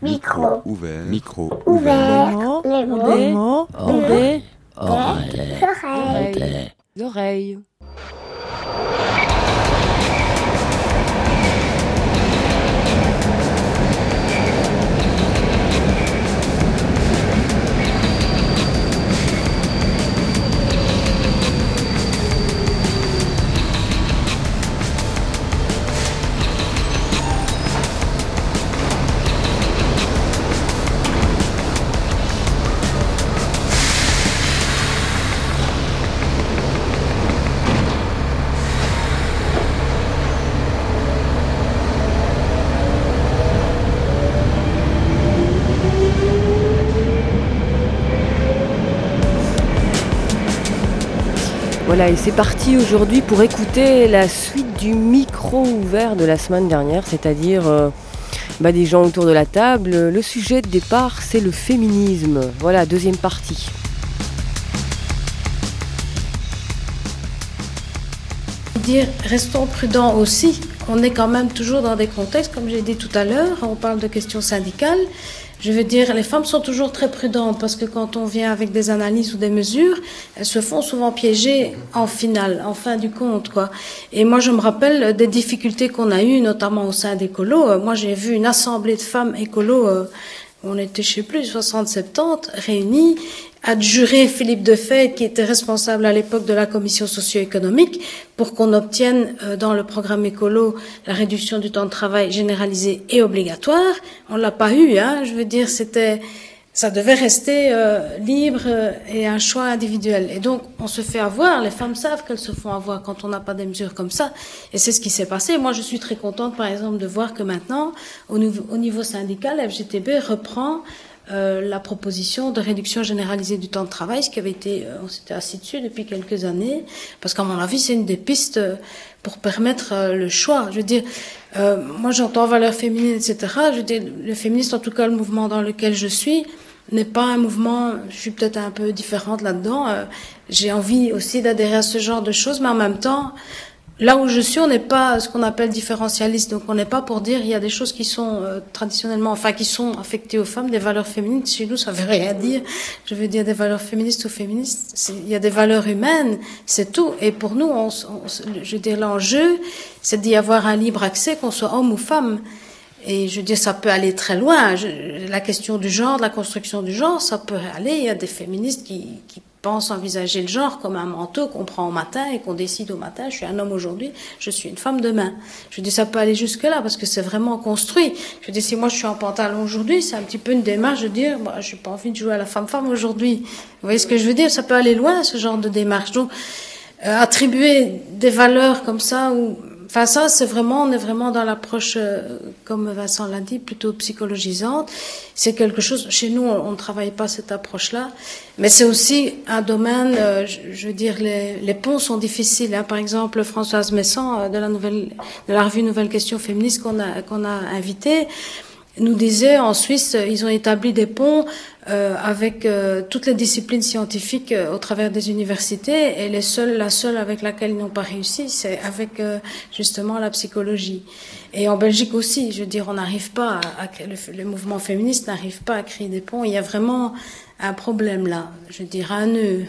Micro. Ouvert. Micro. Ouvert. Les mots. Des Oreilles. Voilà, et c'est parti aujourd'hui pour écouter la suite du micro ouvert de la semaine dernière, c'est-à-dire des gens autour de la table. Le sujet de départ, c'est le féminisme. Voilà, deuxième partie. Restons prudents aussi. On est quand même toujours dans des contextes, comme j'ai dit tout à l'heure, on parle de questions syndicales. Je veux dire, les femmes sont toujours très prudentes parce que quand on vient avec des analyses ou des mesures, elles se font souvent piéger en fin du compte, quoi. Et moi, je me rappelle des difficultés qu'on a eues, notamment au sein d'Écolo. Moi, j'ai vu une assemblée de femmes écolo, on était, je sais plus, 60-70 réunies, adjurer Philippe Defeyd, qui était responsable à l'époque de la commission socio-économique, pour qu'on obtienne dans le programme écolo la réduction du temps de travail généralisée et obligatoire. On l'a pas eu, hein. Je veux dire, ça devait rester libre et un choix individuel. Et donc, on se fait avoir. Les femmes savent qu'elles se font avoir quand on n'a pas des mesures comme ça. Et c'est ce qui s'est passé. Moi, je suis très contente, par exemple, de voir que maintenant, au niveau syndical, FGTB reprend la proposition de réduction généralisée du temps de travail, ce qui avait été, on s'était assis dessus depuis quelques années, parce qu'à mon avis, c'est une des pistes pour permettre le choix. Je veux dire, moi j'entends valeurs féminines, etc. Je veux dire, le féministe, en tout cas le mouvement dans lequel je suis, n'est pas un mouvement, je suis peut-être un peu différente là-dedans, j'ai envie aussi d'adhérer à ce genre de choses, mais en même temps, là où je suis, on n'est pas ce qu'on appelle différentialiste, donc on n'est pas pour dire il y a des choses qui sont traditionnellement, qui sont affectées aux femmes, des valeurs féminines. Chez nous, ça veut rien dire. Je veux dire des valeurs féministes ou féministes. Il y a des valeurs humaines, c'est tout. Et pour nous, je veux dire l'enjeu, c'est d'y avoir un libre accès, qu'on soit homme ou femme. Et je veux dire, ça peut aller très loin. La question du genre, de la construction du genre, ça peut aller. Il y a des féministes qui pensent envisager le genre comme un manteau qu'on prend au matin et qu'on décide au matin, je suis un homme aujourd'hui, je suis une femme demain. Je dis, ça peut aller jusque-là parce que c'est vraiment construit. Je dis, si moi je suis en pantalon aujourd'hui, c'est un petit peu une démarche de dire, j'ai pas envie de jouer à la femme-femme aujourd'hui. Vous voyez ce que je veux dire? Ça peut aller loin, ce genre de démarche. Donc, attribuer des valeurs comme ça, ça, on est vraiment dans l'approche, comme Vincent l'a dit, plutôt psychologisante. C'est quelque chose, chez nous, on ne travaille pas cette approche-là. Mais c'est aussi un domaine, je veux dire, les ponts sont difficiles, hein. Par exemple, Françoise Messan, de la revue Nouvelle Question Féministe qu'on a invitée, nous disait, en Suisse, ils ont établi des ponts avec toutes les disciplines scientifiques au travers des universités, et la seule avec laquelle ils n'ont pas réussi, c'est avec justement la psychologie. Et en Belgique aussi, je veux dire, on n'arrive pas le mouvement féministe n'arrive pas à créer des ponts. Il y a vraiment un problème là, je veux dire, un nœud.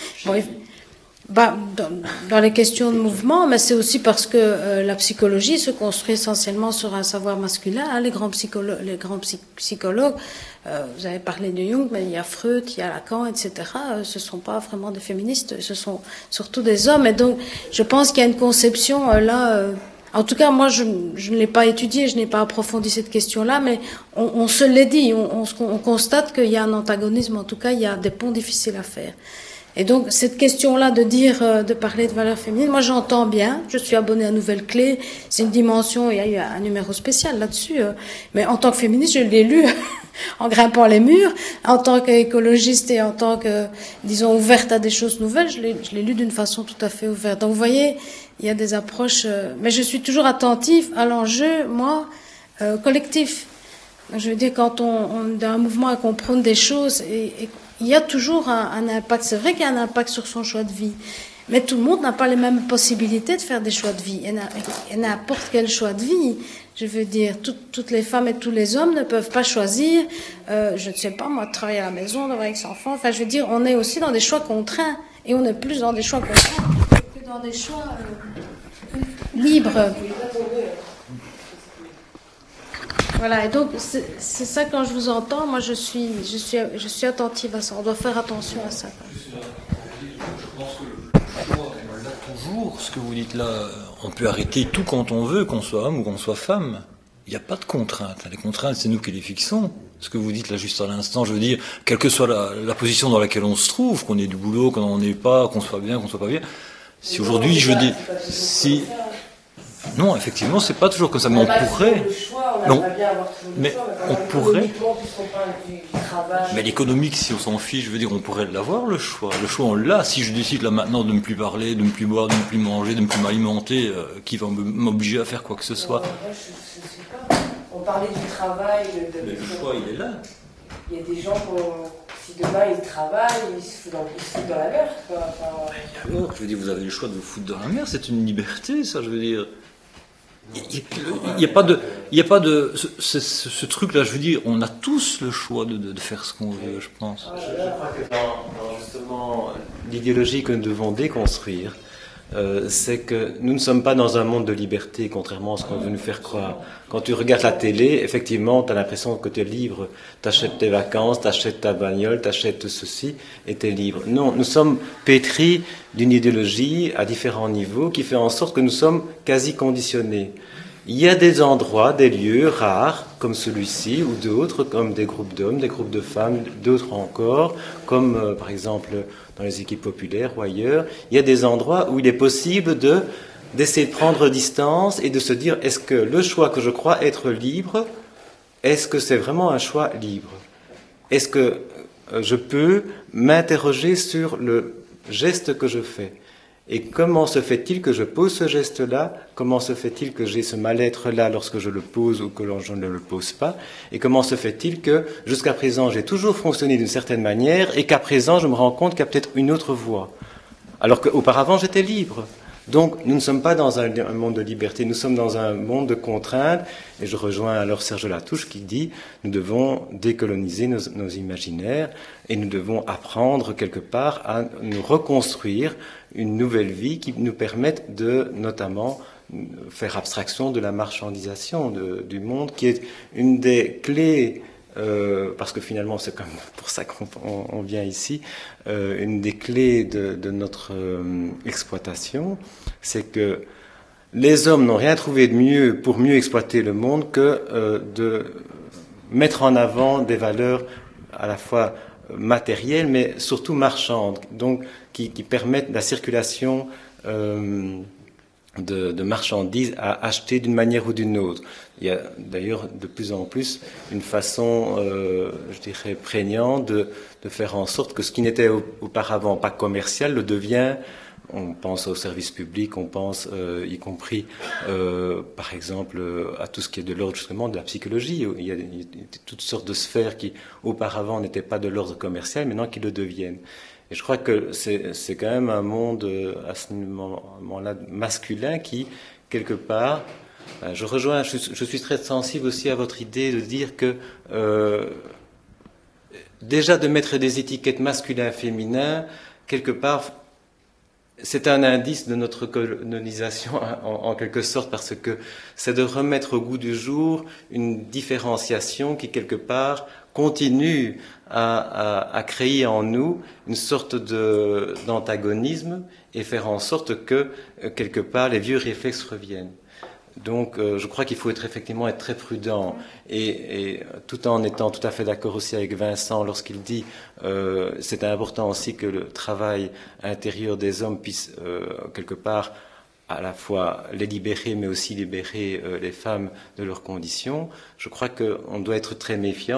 Dans les questions de mouvement, mais c'est aussi parce que la psychologie se construit essentiellement sur un savoir masculin. Hein, les grands psychologues, vous avez parlé de Jung, mais il y a Freud, il y a Lacan, etc. Ce sont pas vraiment des féministes, ce sont surtout des hommes. Et donc, je pense qu'il y a une conception en tout cas, moi, je ne l'ai pas étudié, je n'ai pas approfondi cette question-là, mais on se l'est dit, on constate qu'il y a un antagonisme. En tout cas, il y a des ponts difficiles à faire. Et donc, cette question-là de parler de valeurs féminines, moi j'entends bien, je suis abonnée à Nouvelle Clé, c'est une dimension, il y a eu un numéro spécial là-dessus, mais en tant que féministe, je l'ai lu en grimpant les murs, en tant qu'écologiste et en tant que, disons, ouverte à des choses nouvelles, je l'ai lu d'une façon tout à fait ouverte. Donc, vous voyez, il y a des approches, mais je suis toujours attentive à l'enjeu, moi, collectif. Je veux dire, quand on est dans un mouvement et qu'on prône des choses, et il y a toujours un impact. C'est vrai qu'il y a un impact sur son choix de vie. Mais tout le monde n'a pas les mêmes possibilités de faire des choix de vie. Et n'importe quel choix de vie. Je veux dire, toutes les femmes et tous les hommes ne peuvent pas choisir, je ne sais pas, moi, de travailler à la maison, d'avoir avec ses enfants. Enfin, je veux dire, on est aussi dans des choix contraints. Et on est plus dans des choix contraints que dans des choix libres. Voilà, et donc, c'est ça, quand je vous entends, moi, je suis attentive à ça. On doit faire attention à ça. Je pense que le choix, on l'a toujours. Ce que vous dites là, on peut arrêter tout quand on veut, qu'on soit homme ou qu'on soit femme. Il n'y a pas de contraintes. Les contraintes, c'est nous qui les fixons. Ce que vous dites là juste à l'instant, je veux dire, quelle que soit la position dans laquelle on se trouve, qu'on ait du boulot, qu'on n'en ait pas, qu'on soit bien, qu'on soit pas bien. Si aujourd'hui, je dis, si... Non, effectivement, c'est pas toujours comme ça, mais on pourrait. Non, mais on pourrait. Mais l'économique, si on s'en fiche, je veux dire, on pourrait l'avoir, le choix. Le choix, on l'a. Si je décide là maintenant de ne plus parler, de ne plus boire, de ne plus manger, de ne plus m'alimenter, qui va m'obliger à faire quoi que ce soit? On parlait du travail. Mais le choix, il est là. Il y a des gens si demain ils travaillent, ils se foutent dans la mer. Alors, je veux dire, vous avez le choix de vous foutre dans la mer, c'est une liberté, ça, je veux dire. Il n'y a pas de ce truc-là, je veux dire, on a tous le choix de faire ce qu'on veut, je pense. Je crois que dans justement l'idéologie que nous devons déconstruire, c'est que nous ne sommes pas dans un monde de liberté, contrairement à ce qu'on veut nous faire croire. Quand tu regardes la télé, effectivement, tu as l'impression que tu es libre. Tu achètes tes vacances, tu achètes ta bagnole, tu achètes ceci, et tu es libre. Non, nous sommes pétris d'une idéologie à différents niveaux qui fait en sorte que nous sommes quasi conditionnés. Il y a des endroits, des lieux rares, comme celui-ci, ou d'autres, comme des groupes d'hommes, des groupes de femmes, d'autres encore, comme par exemple dans les équipes populaires ou ailleurs. Il y a des endroits où il est possible d'essayer de prendre distance et de se dire, est-ce que le choix que je crois être libre, est-ce que c'est vraiment un choix libre? Est-ce que je peux m'interroger sur le geste que je fais? Et comment se fait-il que je pose ce geste-là? Comment se fait-il que j'ai ce mal-être-là lorsque je le pose ou que je ne le pose pas? Et comment se fait-il que jusqu'à présent j'ai toujours fonctionné d'une certaine manière et qu'à présent je me rends compte qu'il y a peut-être une autre voie? Alors qu'auparavant j'étais libre. Donc nous ne sommes pas dans un monde de liberté, nous sommes dans un monde de contraintes. Et je rejoins alors Serge Latouche qui dit nous devons décoloniser nos imaginaires et nous devons apprendre quelque part à nous reconstruire une nouvelle vie qui nous permette de notamment faire abstraction de la marchandisation du monde, qui est une des clés, parce que finalement c'est comme pour ça qu'on vient ici, une des clés de notre exploitation, c'est que les hommes n'ont rien trouvé de mieux pour mieux exploiter le monde que de mettre en avant des valeurs à la fois matérielles mais surtout marchandes, donc qui permettent la circulation de marchandises à acheter d'une manière ou d'une autre. Il y a d'ailleurs de plus en plus une façon, je dirais, prégnante de faire en sorte que ce qui n'était auparavant pas commercial le devient. On pense aux services publics, on pense y compris, par exemple, à tout ce qui est de l'ordre justement de la psychologie. Il y a toutes sortes de sphères qui auparavant n'étaient pas de l'ordre commercial, maintenant qui le deviennent. Et je crois que c'est quand même un monde à ce moment-là masculin qui, quelque part, je suis très sensible aussi à votre idée de dire que déjà de mettre des étiquettes masculin-féminin, quelque part, c'est un indice de notre colonisation en quelque sorte, parce que c'est de remettre au goût du jour une différenciation qui quelque part continue à créer en nous une sorte d'antagonisme et faire en sorte que quelque part les vieux réflexes reviennent. Donc je crois qu'il faut effectivement être très prudent et tout en étant tout à fait d'accord aussi avec Vincent lorsqu'il dit c'est important aussi que le travail intérieur des hommes puisse quelque part à la fois les libérer mais aussi libérer les femmes de leurs conditions. Je crois qu'on doit être très méfiant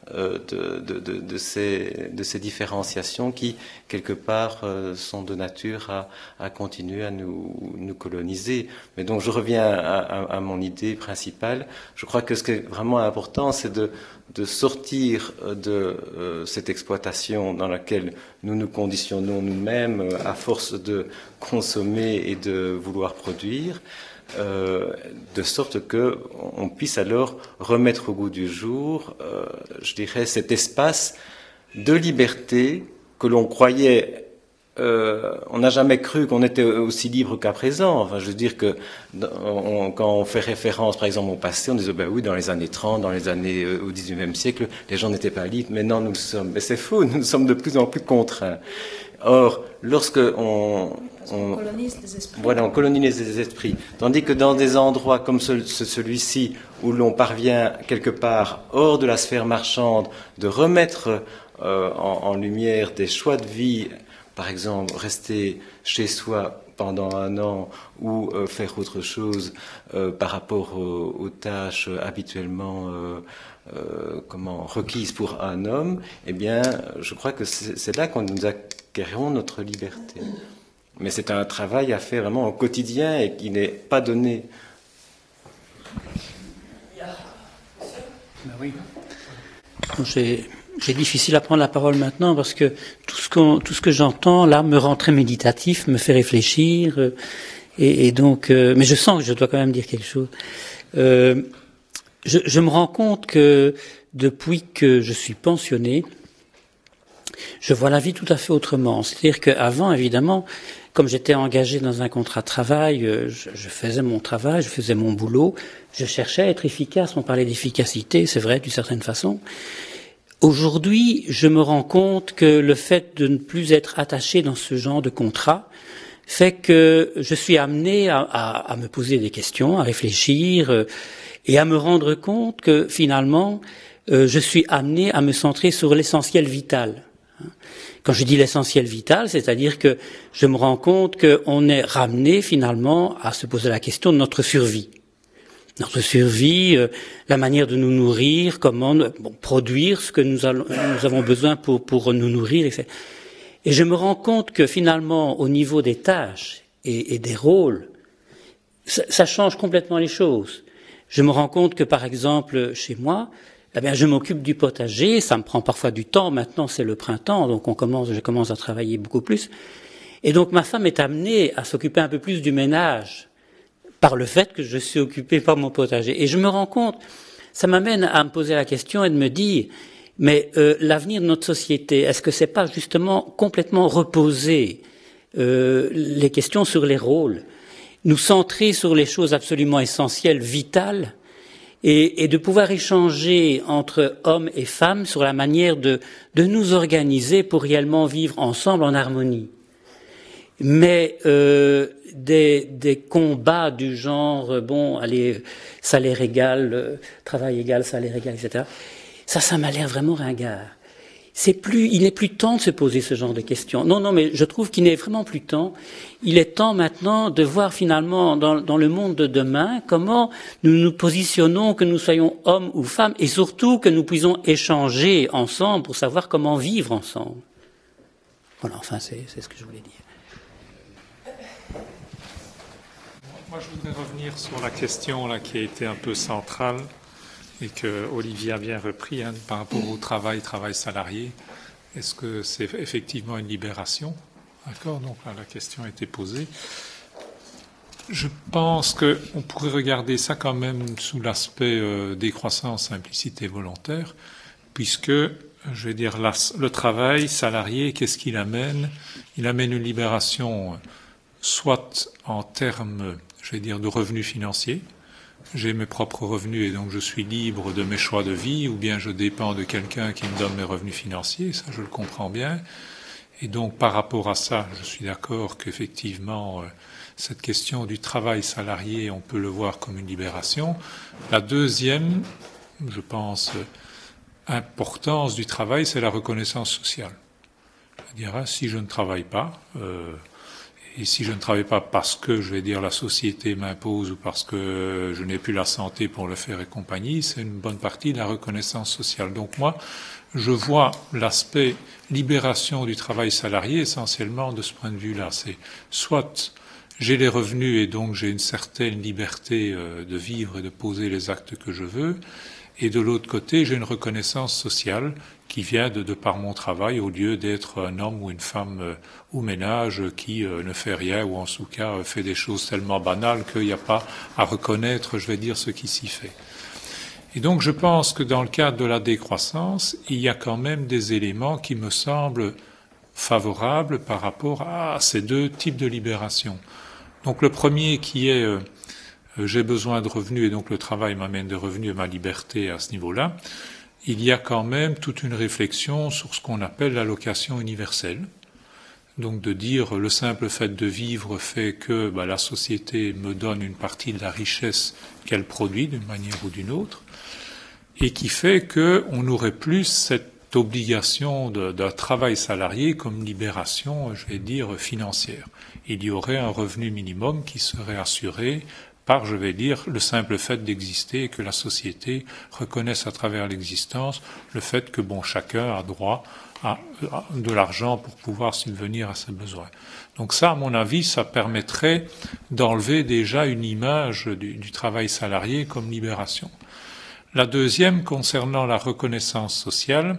de ces différenciations qui, quelque part, sont de nature à continuer à nous coloniser. Mais donc, je reviens à mon idée principale. Je crois que ce qui est vraiment important, c'est de sortir de cette exploitation dans laquelle nous nous conditionnons nous-mêmes à force de consommer et de vouloir produire, de sorte que on puisse alors remettre au goût du jour, je dirais, cet espace de liberté que l'on croyait. On n'a jamais cru qu'on était aussi libre qu'à présent. Enfin, je veux dire que quand on fait référence, par exemple, au passé, on disait, ben oui, dans les années 30, dans les années au XIXe siècle, les gens n'étaient pas libres. Mais non, nous le sommes. Mais c'est faux, nous sommes de plus en plus contraints. Or, lorsque on colonise les esprits. Voilà, on colonise les esprits. Tandis que dans des endroits comme celui-ci, où l'on parvient quelque part hors de la sphère marchande, de remettre en lumière des choix de vie, par exemple, rester chez soi pendant un an ou faire autre chose par rapport aux tâches habituellement requises pour un homme, eh bien, je crois que c'est là qu'on nous acquérons notre liberté. Mais c'est un travail à faire vraiment au quotidien et qui n'est pas donné. Ben oui. J'ai difficile à prendre la parole maintenant parce que tout ce que j'entends là me rend très méditatif, me fait réfléchir et donc mais je sens que je dois quand même dire quelque chose. Je me rends compte que depuis que je suis pensionné, je vois la vie tout à fait autrement. C'est-à-dire qu'avant, évidemment, comme j'étais engagé dans un contrat de travail, je faisais mon travail, je faisais mon boulot, je cherchais à être efficace. On parlait d'efficacité, c'est vrai, d'une certaine façon. Aujourd'hui, je me rends compte que le fait de ne plus être attaché dans ce genre de contrat fait que je suis amené à me poser des questions, à réfléchir et à me rendre compte que finalement, je suis amené à me centrer sur l'essentiel vital. Quand je dis l'essentiel vital, c'est-à-dire que je me rends compte qu'on est ramené finalement à se poser la question de notre survie. Notre survie, la manière de nous nourrir, comment produire ce que nous avons besoin pour nous nourrir. Et je me rends compte que finalement, au niveau des tâches et des rôles, ça change complètement les choses. Je me rends compte que, par exemple, chez moi, eh bien, je m'occupe du potager, ça me prend parfois du temps. Maintenant, c'est le printemps, donc je commence à travailler beaucoup plus. Et donc, ma femme est amenée à s'occuper un peu plus du ménage par le fait que je suis occupé par mon potager. Et je me rends compte, ça m'amène à me poser la question et de me dire, mais l'avenir de notre société, est-ce que c'est pas justement complètement reposer les questions sur les rôles, nous centrer sur les choses absolument essentielles, vitales, et de pouvoir échanger entre hommes et femmes sur la manière de nous organiser pour réellement vivre ensemble en harmonie. Mais des combats du genre, allez, salaire égal, travail égal, salaire égal, etc., ça m'a l'air vraiment ringard. Il n'est plus temps de se poser ce genre de questions. Non, mais je trouve qu'il n'est vraiment plus temps. Il est temps maintenant de voir finalement dans le monde de demain comment nous nous positionnons, que nous soyons hommes ou femmes, et surtout que nous puissions échanger ensemble pour savoir comment vivre ensemble. Voilà, enfin, c'est ce que je voulais dire. Moi, je voudrais revenir sur la question là, qui a été un peu centrale et que Olivier a bien repris par rapport au travail salarié. Est-ce que c'est effectivement une libération? D'accord, donc là, la question a été posée. Je pense qu'on pourrait regarder ça quand même sous l'aspect décroissance, simplicité volontaire, puisque, je vais dire, le travail salarié, qu'est-ce qu'il amène? Il amène une libération soit en termes, je vais dire, de revenus financiers. J'ai mes propres revenus et donc je suis libre de mes choix de vie, ou bien je dépends de quelqu'un qui me donne mes revenus financiers, ça je le comprends bien. Et donc par rapport à ça, je suis d'accord qu'effectivement, cette question du travail salarié, on peut le voir comme une libération. La deuxième, je pense, importance du travail, c'est la reconnaissance sociale. C'est-à-dire, si je ne travaille pas, Et si je ne travaille pas parce que, je vais dire, la société m'impose ou parce que je n'ai plus la santé pour le faire et compagnie, c'est une bonne partie de la reconnaissance sociale. Donc moi, je vois l'aspect libération du travail salarié essentiellement de ce point de vue-là. C'est soit j'ai les revenus et donc j'ai une certaine liberté de vivre et de poser les actes que je veux, et de l'autre côté, j'ai une reconnaissance sociale qui vient de par mon travail, au lieu d'être un homme ou une femme au ménage qui ne fait rien ou en tout cas fait des choses tellement banales qu'il n'y a pas à reconnaître, je vais dire, ce qui s'y fait. Et donc je pense que dans le cadre de la décroissance, il y a quand même des éléments qui me semblent favorables par rapport à ces deux types de libération. Donc le premier qui est j'ai besoin de revenus et donc le travail m'amène des revenus et ma liberté à ce niveau-là, il y a quand même toute une réflexion sur ce qu'on appelle l'allocation universelle. Donc de dire le simple fait de vivre fait que la société me donne une partie de la richesse qu'elle produit d'une manière ou d'une autre, et qui fait qu'on n'aurait plus cette obligation d'un travail salarié comme libération, je vais dire, financière. Il y aurait un revenu minimum qui serait assuré par, je vais dire, le simple fait d'exister et que la société reconnaisse à travers l'existence le fait que chacun a droit à de l'argent pour pouvoir subvenir à ses besoins. Donc ça, à mon avis, ça permettrait d'enlever déjà une image du travail salarié comme libération. La deuxième, concernant la reconnaissance sociale,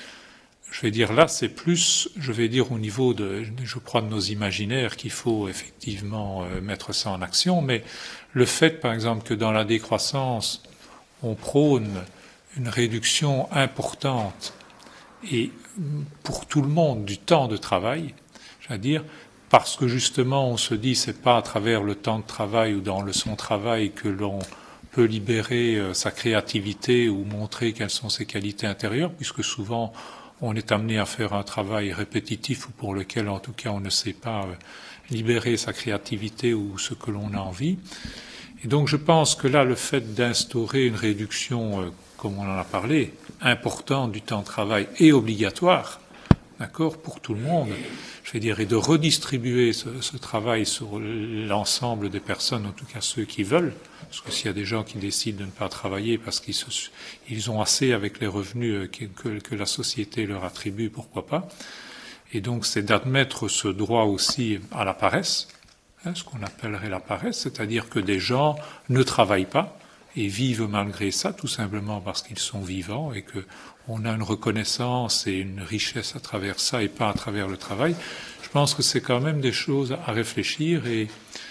je vais dire là, c'est plus, je vais dire au niveau de nos imaginaires qu'il faut effectivement mettre ça en action, mais le fait, par exemple, que dans la décroissance, on prône une réduction importante et pour tout le monde du temps de travail, je veux dire, parce que justement on se dit c'est pas à travers le temps de travail ou dans son travail que l'on peut libérer sa créativité ou montrer quelles sont ses qualités intérieures, puisque souvent on est amené à faire un travail répétitif ou pour lequel, en tout cas, on ne sait pas libérer sa créativité ou ce que l'on a envie. Et donc, je pense que là, le fait d'instaurer une réduction, comme on en a parlé, importante du temps de travail et obligatoire, d'accord, pour tout le monde, je vais dire, et de redistribuer ce travail sur l'ensemble des personnes, en tout cas ceux qui veulent, parce que s'il y a des gens qui décident de ne pas travailler parce qu'ils ont assez avec les revenus que la société leur attribue, pourquoi pas. Et donc c'est d'admettre ce droit aussi à la paresse, ce qu'on appellerait la paresse, c'est-à-dire que des gens ne travaillent pas et vivent malgré ça, tout simplement parce qu'ils sont vivants et qu'on a une reconnaissance et une richesse à travers ça et pas à travers le travail. Je pense que c'est quand même des choses à réfléchir et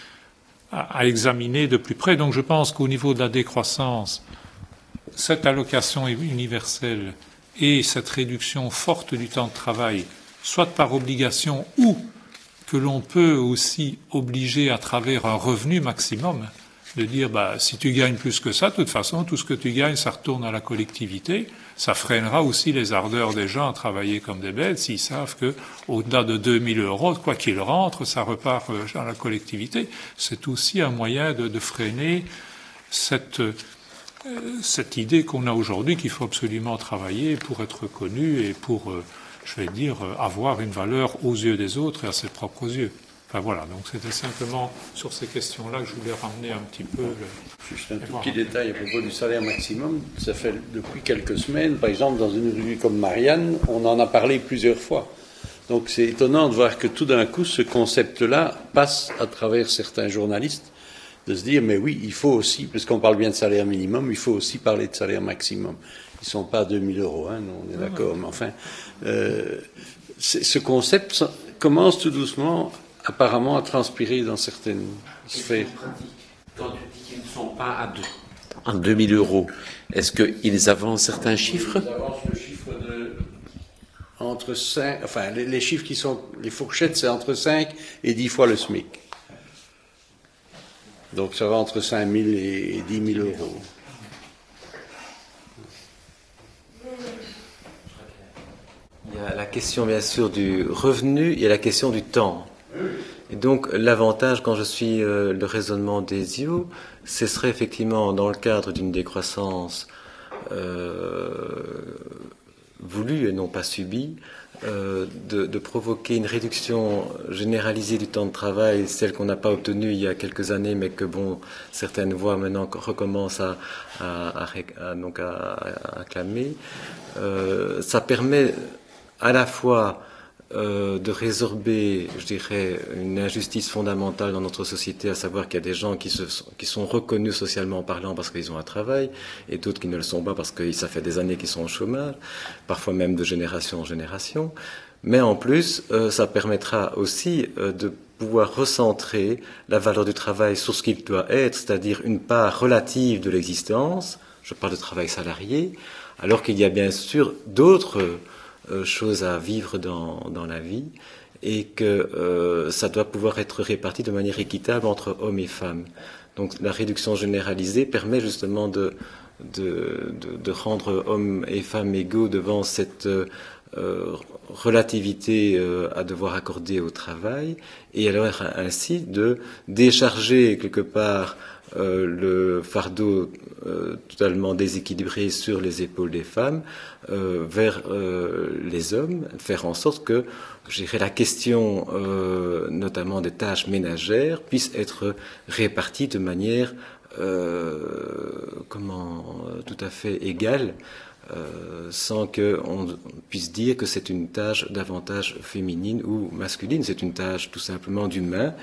à examiner de plus près. Donc je pense qu'au niveau de la décroissance, cette allocation universelle et cette réduction forte du temps de travail, soit par obligation ou que l'on peut aussi obliger à travers un revenu maximum, de dire si tu gagnes plus que ça, de toute façon, tout ce que tu gagnes, ça retourne à la collectivité. Ça freinera aussi les ardeurs des gens à travailler comme des bêtes s'ils savent que au-delà de 2000 €, quoi qu'il rentre, ça repart à la collectivité. C'est aussi un moyen de freiner cette idée qu'on a aujourd'hui qu'il faut absolument travailler pour être reconnu et pour, je vais dire, avoir une valeur aux yeux des autres et à ses propres yeux. Enfin voilà, donc c'était simplement sur ces questions-là que je voulais ramener un petit peu. Juste un tout petit détail à propos du salaire maximum. Ça fait depuis quelques semaines, par exemple, dans une revue comme Marianne, on en a parlé plusieurs fois. Donc c'est étonnant de voir que tout d'un coup, ce concept-là passe à travers certains journalistes, de se dire, mais oui, il faut aussi, puisqu'on parle bien de salaire minimum, il faut aussi parler de salaire maximum. Ils ne sont pas à 2000 €, hein, on est d'accord, mais enfin, ce concept commence tout doucement apparemment à transpirer dans certaines sphères. Quand tu dis qu'ils ne sont pas à 2000 €, est-ce qu'ils avancent certains chiffres? Ils avancent le chiffre de entre 5, enfin les chiffres qui sont, les fourchettes, c'est entre 5 et 10 fois le SMIC. Donc ça va entre 5 000 et 10 000 €. Il y a la question bien sûr du revenu et la question du temps. Et donc l'avantage, quand je suis le raisonnement d'Ezio, ce serait effectivement dans le cadre d'une décroissance voulue et non pas subie, de provoquer une réduction généralisée du temps de travail, celle qu'on n'a pas obtenue il y a quelques années, mais que certaines voix maintenant recommencent à clamer. Ça permet à la fois de résorber, je dirais, une injustice fondamentale dans notre société, à savoir qu'il y a des gens qui sont reconnus socialement parlant parce qu'ils ont un travail, et d'autres qui ne le sont pas parce que ça fait des années qu'ils sont au chômage, parfois même de génération en génération. Mais en plus, ça permettra aussi de pouvoir recentrer la valeur du travail sur ce qu'il doit être, c'est-à-dire une part relative de l'existence. Je parle de travail salarié, alors qu'il y a bien sûr d'autres choses à vivre dans la vie, et que ça doit pouvoir être réparti de manière équitable entre hommes et femmes. Donc la réduction généralisée permet justement de rendre hommes et femmes égaux devant cette relativité à devoir accorder au travail, et alors ainsi de décharger quelque part le fardeau totalement déséquilibré sur les épaules des femmes vers les hommes, faire en sorte que, je dirais, la question notamment des tâches ménagères puisse être répartie de manière tout à fait égale, sans qu'on puisse dire que c'est une tâche davantage féminine ou masculine. C'est une tâche tout simplement d'humain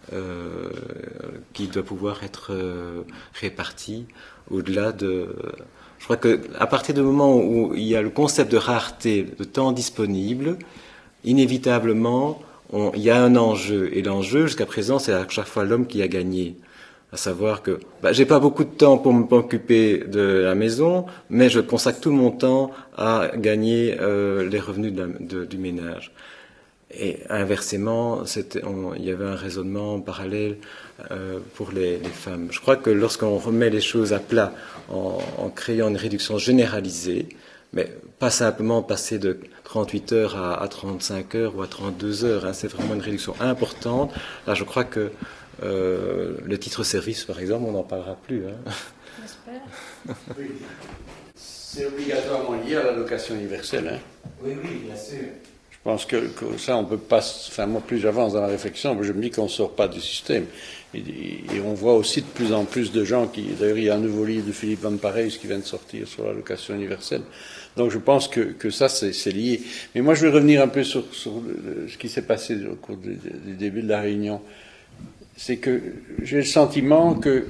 qui doit pouvoir être répartie au-delà de... Je crois qu'à partir du moment où il y a le concept de rareté, de temps disponible, inévitablement, il y a un enjeu. Et l'enjeu, jusqu'à présent, c'est à chaque fois l'homme qui a gagné. À savoir que j'ai pas beaucoup de temps pour m'occuper de la maison, mais je consacre tout mon temps à gagner les revenus du ménage. Et inversement, il y avait un raisonnement parallèle pour les femmes. Je crois que lorsqu'on remet les choses à plat en créant une réduction généralisée, mais pas simplement passer de 38 heures à 35 heures ou à 32 heures, hein, c'est vraiment une réduction importante. Là, je crois que le titre-service, par exemple, on n'en parlera plus. Hein. J'espère. Oui. C'est obligatoirement lié à l'allocation universelle. Hein. Oui, bien sûr. Je pense que ça, on peut pas... Enfin, moi, plus j'avance dans la réflexion, je me dis qu'on ne sort pas du système. Et on voit aussi de plus en plus de gens qui... D'ailleurs, il y a un nouveau livre de Philippe Van Parijs qui vient de sortir sur l'allocation universelle. Donc, je pense que ça, c'est lié. Mais moi, je vais revenir un peu sur ce qui s'est passé au cours du début de la réunion. C'est que j'ai le sentiment que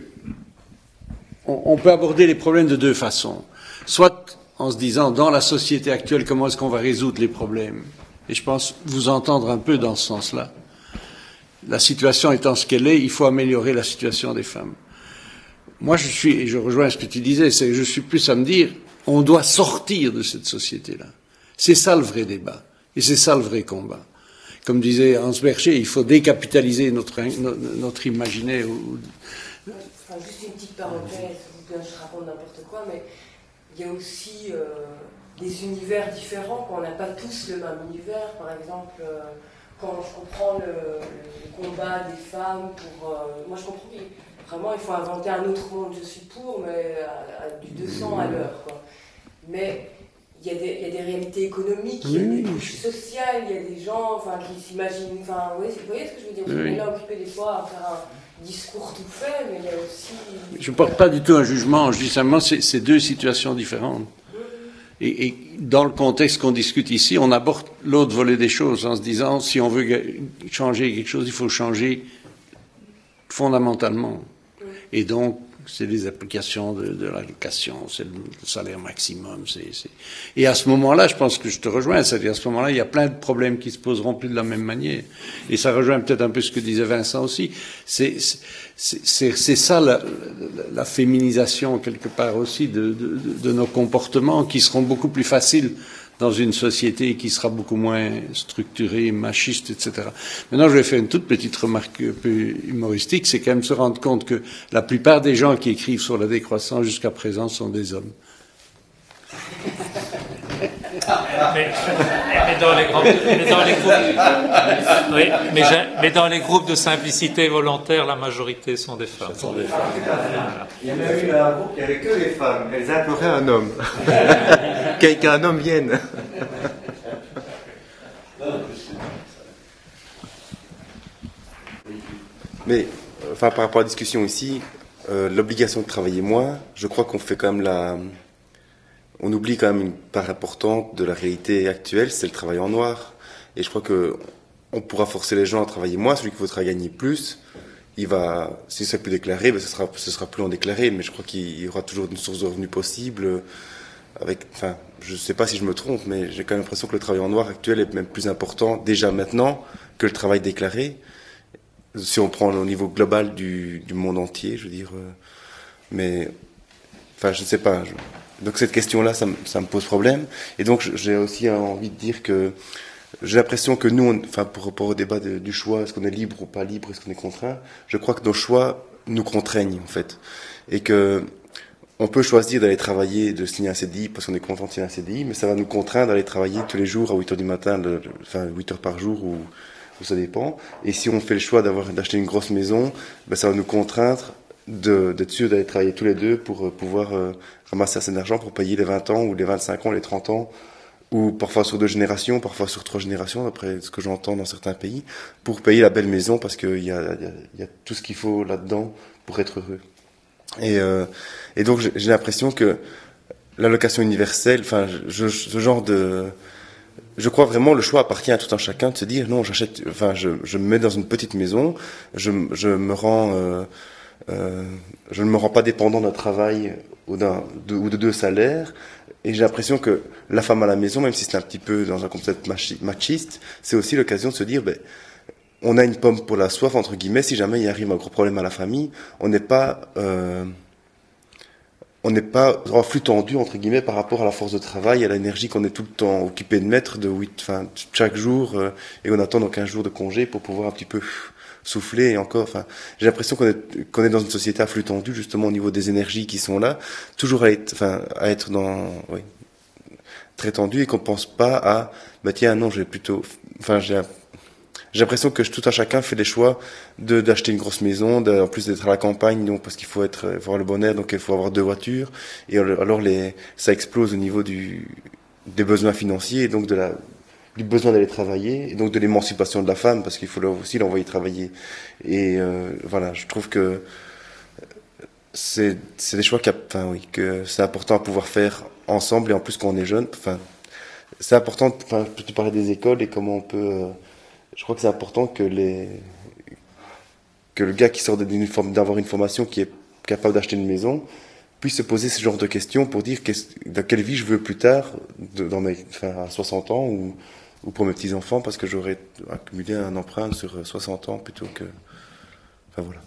on peut aborder les problèmes de deux façons. Soit en se disant, dans la société actuelle, comment est-ce qu'on va résoudre les problèmes? Et je pense vous entendre un peu dans ce sens-là. La situation étant ce qu'elle est, il faut améliorer la situation des femmes. Moi, et je rejoins ce que tu disais, c'est que je suis plus à me dire, on doit sortir de cette société-là. C'est ça le vrai débat. Et c'est ça le vrai combat. Comme disait Hans Berger, il faut décapitaliser notre imaginaire. Enfin, juste une petite parenthèse, je raconte n'importe quoi, mais il y a aussi des univers différents, qu'on n'a pas tous le même univers. Par exemple, quand je comprends le combat des femmes pour... moi, je comprends que vraiment, il faut inventer un autre monde. Je suis pour, mais à du 200 à l'heure, quoi. Mais il y a des réalités économiques, il y a des couches sociales, il y a des gens qui s'imaginent... Enfin, vous voyez ce que je veux dire? Je suis là occupé des fois à faire un discours tout fait, mais il y a aussi... Je ne porte pas du tout un jugement, je dis simplement que c'est deux situations différentes. Et dans le contexte qu'on discute ici, on aborde l'autre volet des choses en se disant, si on veut changer quelque chose, il faut changer fondamentalement. Et donc, c'est les applications de l'allocation, c'est le salaire maximum. Et à ce moment-là, je pense que je te rejoins, c'est-à-dire à ce moment-là, il y a plein de problèmes qui se poseront plus de la même manière. Et ça rejoint peut-être un peu ce que disait Vincent aussi. C'est ça la féminisation, quelque part aussi, de nos comportements, qui seront beaucoup plus faciles dans une société qui sera beaucoup moins structurée, machiste, etc. Maintenant, je vais faire une toute petite remarque un peu humoristique, c'est quand même se rendre compte que la plupart des gens qui écrivent sur la décroissance jusqu'à présent sont des hommes. Mais dans les groupes de simplicité volontaire, la majorité sont des femmes. Il y en a eu un groupe qui n'avait que les femmes. Elles imploraient un homme. Qu'un homme vienne. Mais, enfin, par rapport à la discussion ici, l'obligation de travailler moins, je crois qu'on fait quand même on oublie quand même une part importante de la réalité actuelle, c'est le travail en noir. Et je crois que on pourra forcer les gens à travailler moins, celui qui voudra gagner plus, si c'est plus déclaré, ben ce sera plus en déclaré, mais je crois qu'il y aura toujours une source de revenus possible, je sais pas si je me trompe, mais j'ai quand même l'impression que le travail en noir actuel est même plus important, déjà maintenant, que le travail déclaré. Si on prend au niveau global du monde entier, je veux dire, mais, je ne sais pas. Donc cette question-là, ça me pose problème. Et donc j'ai aussi envie de dire que j'ai l'impression que nous, pour rapport au débat du choix, est-ce qu'on est libre ou pas libre, est-ce qu'on est contraint, je crois que nos choix nous contraignent en fait, et que on peut choisir d'aller travailler, de signer un CDI parce qu'on est content de signer un CDI, mais ça va nous contraindre d'aller travailler tous les jours à 8 heures du matin, 8 heures par jour ou ça dépend. Et si on fait le choix d'acheter une grosse maison, ben ça va nous contraindre d'être sûr d'aller travailler tous les deux pour pouvoir ramasser assez d'argent pour payer les 20 ans ou les 25 ans, les 30 ans, ou parfois sur 2 générations, parfois sur 3 générations, d'après ce que j'entends dans certains pays, pour payer la belle maison parce qu'il y a tout ce qu'il faut là-dedans pour être heureux. Et donc j'ai l'impression que l'allocation universelle, ce genre je crois vraiment le choix appartient à tout un chacun de se dire non, je me mets dans une petite maison, je ne me rends pas dépendant d'un travail ou de 2 salaires, et j'ai l'impression que la femme à la maison, même si c'est un petit peu dans un concept machiste, c'est aussi l'occasion de se dire on a une pomme pour la soif entre guillemets, si jamais il arrive un gros problème à la famille, on n'est pas en flux tendu entre guillemets par rapport à la force de travail, à l'énergie qu'on est tout le temps occupé de mettre chaque jour, et on attend donc un jour de congé pour pouvoir un petit peu souffler. Et encore, j'ai l'impression qu'on est dans une société à flux tendu justement au niveau des énergies qui sont là, toujours à être très tendu, et qu'on pense pas à tiens non, j'ai l'impression que tout un chacun fait des choix d'acheter une grosse maison, en plus d'être à la campagne, donc parce qu'il faut avoir le bon air, donc il faut avoir 2 voitures, et alors ça explose au niveau des besoins financiers, et donc du besoin d'aller travailler, et donc de l'émancipation de la femme, parce qu'il faut aussi l'envoyer travailler. Et je trouve que c'est des choix que c'est important à pouvoir faire ensemble, et en plus quand on est jeune, c'est important, tu parlais des écoles et comment on peut... je crois que c'est important que le gars qui sort d'avoir une formation, qui est capable d'acheter une maison, puisse se poser ce genre de questions pour dire dans quelle vie je veux plus tard, à 60 ans ou pour mes petits-enfants, parce que j'aurais accumulé un emprunt sur 60 ans plutôt que... voilà.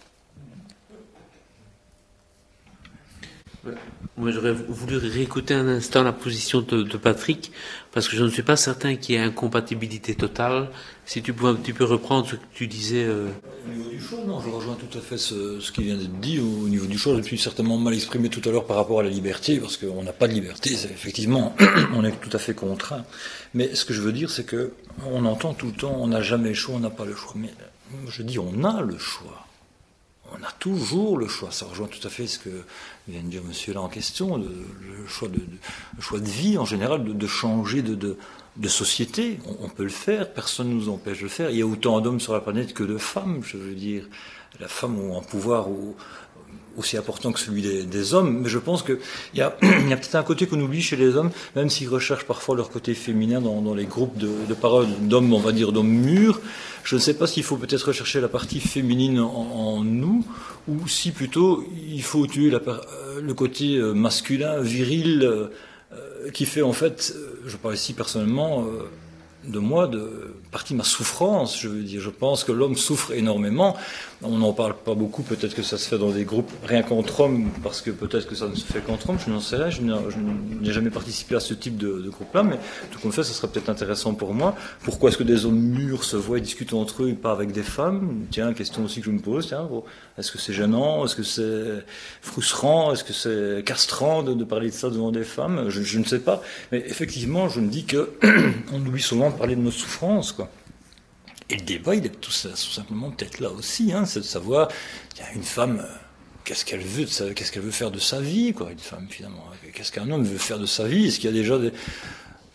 Moi, j'aurais voulu réécouter un instant la position de Patrick, parce que je ne suis pas certain qu'il y ait incompatibilité totale. Si tu peux un petit peu reprendre ce que tu disais. Au niveau du choix, non, je rejoins tout à fait ce qui vient d'être dit. Au niveau du choix, je me suis certainement mal exprimé tout à l'heure par rapport à la liberté, parce qu'on n'a pas de liberté, effectivement, on est tout à fait contraint. Mais ce que je veux dire, c'est que on entend tout le temps, on n'a jamais le choix, on n'a pas le choix. Mais je dis, on a le choix. On a toujours le choix. Ça rejoint tout à fait ce que vient de dire monsieur là en question, le choix de vie en général, de changer de société. On peut le faire, personne ne nous empêche de le faire. Il y a autant d'hommes sur la planète que de femmes, je veux dire. La femme a un pouvoir aussi important que celui des hommes, mais je pense qu'il y a peut-être un côté qu'on oublie chez les hommes, même s'ils recherchent parfois leur côté féminin dans les groupes de parole d'hommes, on va dire d'hommes mûrs. Je ne sais pas s'il faut peut-être rechercher la partie féminine en nous, ou si plutôt il faut tuer le côté masculin, viril, qui fait en fait, je parle ici personnellement de moi, de partie ma souffrance, je veux dire. Je pense que l'homme souffre énormément. On n'en parle pas beaucoup, peut-être que ça se fait dans des groupes rien qu'entre hommes, parce que peut-être que ça ne se fait qu'entre hommes, je n'en sais rien, je n'ai jamais participé à ce type de groupe-là, mais tout compte fait, ça serait peut-être intéressant pour moi. Pourquoi est-ce que des hommes mûrs se voient et discutent entre eux et pas avec des femmes? Tiens, question aussi que je me pose, est-ce que c'est gênant? Est-ce que c'est frustrant? Est-ce que c'est castrant de parler de ça devant des femmes? Je ne sais pas, mais effectivement, je me dis que on oublie souvent de parler de nos souffrances, quoi. Et le débat, il est tout simplement peut-être là aussi, c'est de savoir, une femme, qu'est-ce qu'elle veut faire de sa vie, quoi, une femme finalement. Qu'est-ce qu'un homme veut faire de sa vie? Est-ce qu'il y a déjà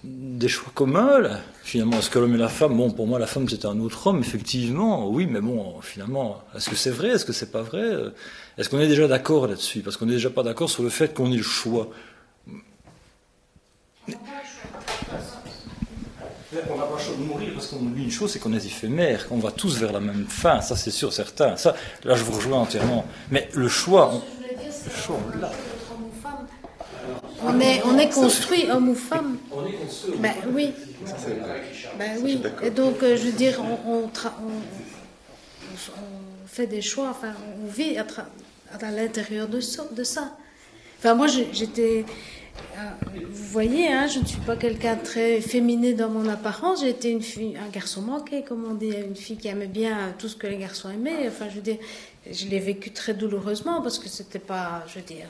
des choix communs, là. Finalement, est-ce que l'homme et la femme, bon, pour moi, la femme, c'est un autre homme, effectivement, oui, mais bon, finalement, est-ce que c'est vrai, est-ce que c'est pas vrai? Est-ce qu'on est déjà d'accord là-dessus? Parce qu'on n'est déjà pas d'accord sur le fait qu'on ait le choix. On n'a pas le choix de mourir parce qu'on oublie une chose, c'est qu'on est éphémère, qu'on va tous vers la même fin, ça c'est sûr, certain. Ça, là, je vous rejoins entièrement. Mais le choix, le choix, là. On est construit, homme ou femme. On est construit. Ben oui. Ben oui. Et donc, je veux dire, on fait des choix, enfin, on vit à l'intérieur de ça. Enfin, moi, j'étais... Vous voyez, hein, je ne suis pas quelqu'un de très féminin dans mon apparence. J'ai été une fille, un garçon manqué, comme on dit, une fille qui aimait bien tout ce que les garçons aimaient. Enfin, je veux dire, je l'ai vécu très douloureusement parce que c'était pas, je veux dire...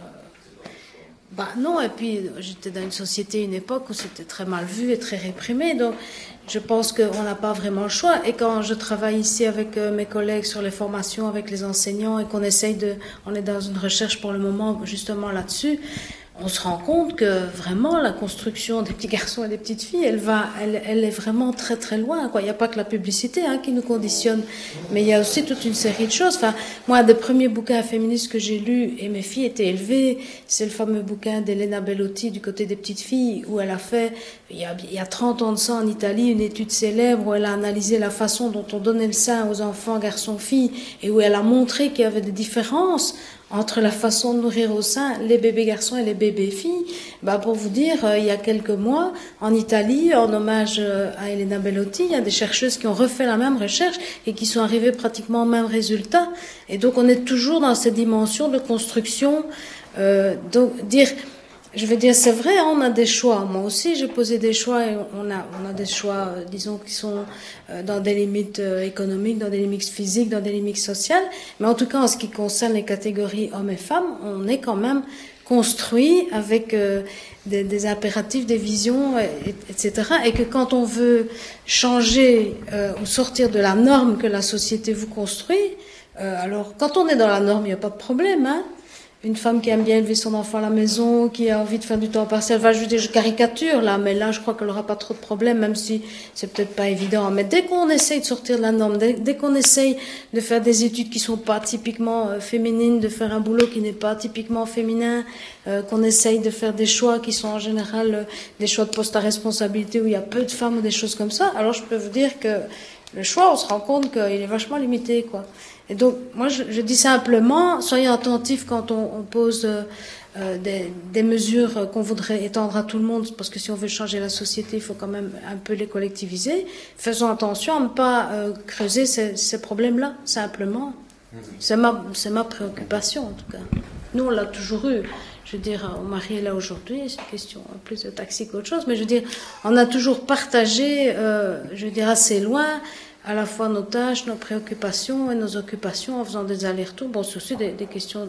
Bah non, et puis j'étais dans une société, une époque où c'était très mal vu et très réprimé, donc je pense qu'on n'a pas vraiment le choix. Et quand je travaille ici avec mes collègues sur les formations, avec les enseignants, et qu'on essaye on est dans une recherche pour le moment justement là-dessus, on se rend compte que vraiment la construction des petits garçons et des petites filles, elle est vraiment très très loin, quoi. Il n'y a pas que la publicité qui nous conditionne, mais il y a aussi toute une série de choses. Enfin, moi, un des premiers bouquins féministes que j'ai lus, et mes filles étaient élevées, c'est le fameux bouquin d'Elena Bellotti, Du côté des petites filles, où elle a fait, il y a 30 ans de ça en Italie, une étude célèbre où elle a analysé la façon dont on donnait le sein aux enfants, garçons, filles, et où elle a montré qu'il y avait des différences entre la façon de nourrir au sein les bébés garçons et les bébés filles. Bah, pour vous dire, il y a quelques mois, en Italie, en hommage à Elena Bellotti, il y a des chercheuses qui ont refait la même recherche et qui sont arrivées pratiquement au même résultat. Et donc, on est toujours dans cette dimension de construction. Donc, dire... Je veux dire, c'est vrai, on a des choix. Moi aussi, j'ai posé des choix et on a des choix, disons, qui sont dans des limites économiques, dans des limites physiques, dans des limites sociales. Mais en tout cas, en ce qui concerne les catégories hommes et femmes, on est quand même construit avec des impératifs, des visions, etc. Et que quand on veut changer ou sortir de la norme que la société vous construit, alors quand on est dans la norme, il n'y a pas de problème, hein. Une femme qui aime bien élever son enfant à la maison, qui a envie de faire du temps partiel, enfin, je caricature là, mais là, je crois qu'elle n'aura pas trop de problèmes, même si c'est peut-être pas évident. Mais dès qu'on essaye de sortir de la norme, dès qu'on essaye de faire des études qui sont pas typiquement féminines, de faire un boulot qui n'est pas typiquement féminin, qu'on essaye de faire des choix qui sont en général des choix de poste à responsabilité où il y a peu de femmes ou des choses comme ça, alors je peux vous dire que le choix, on se rend compte qu'il est vachement limité, quoi. Et donc, moi, je dis simplement, soyez attentifs quand on pose des mesures qu'on voudrait étendre à tout le monde, parce que si on veut changer la société, il faut quand même un peu les collectiviser. Faisons attention à ne pas creuser ces problèmes-là, simplement. C'est ma préoccupation, en tout cas. Nous, on l'a toujours eu. Je veux dire, mon mari est là aujourd'hui, c'est une question plus de taxi qu'autre chose, mais je veux dire, on a toujours partagé, je veux dire, assez loin, à la fois nos tâches, nos préoccupations et nos occupations en faisant des allers-retours. Bon, c'est aussi des questions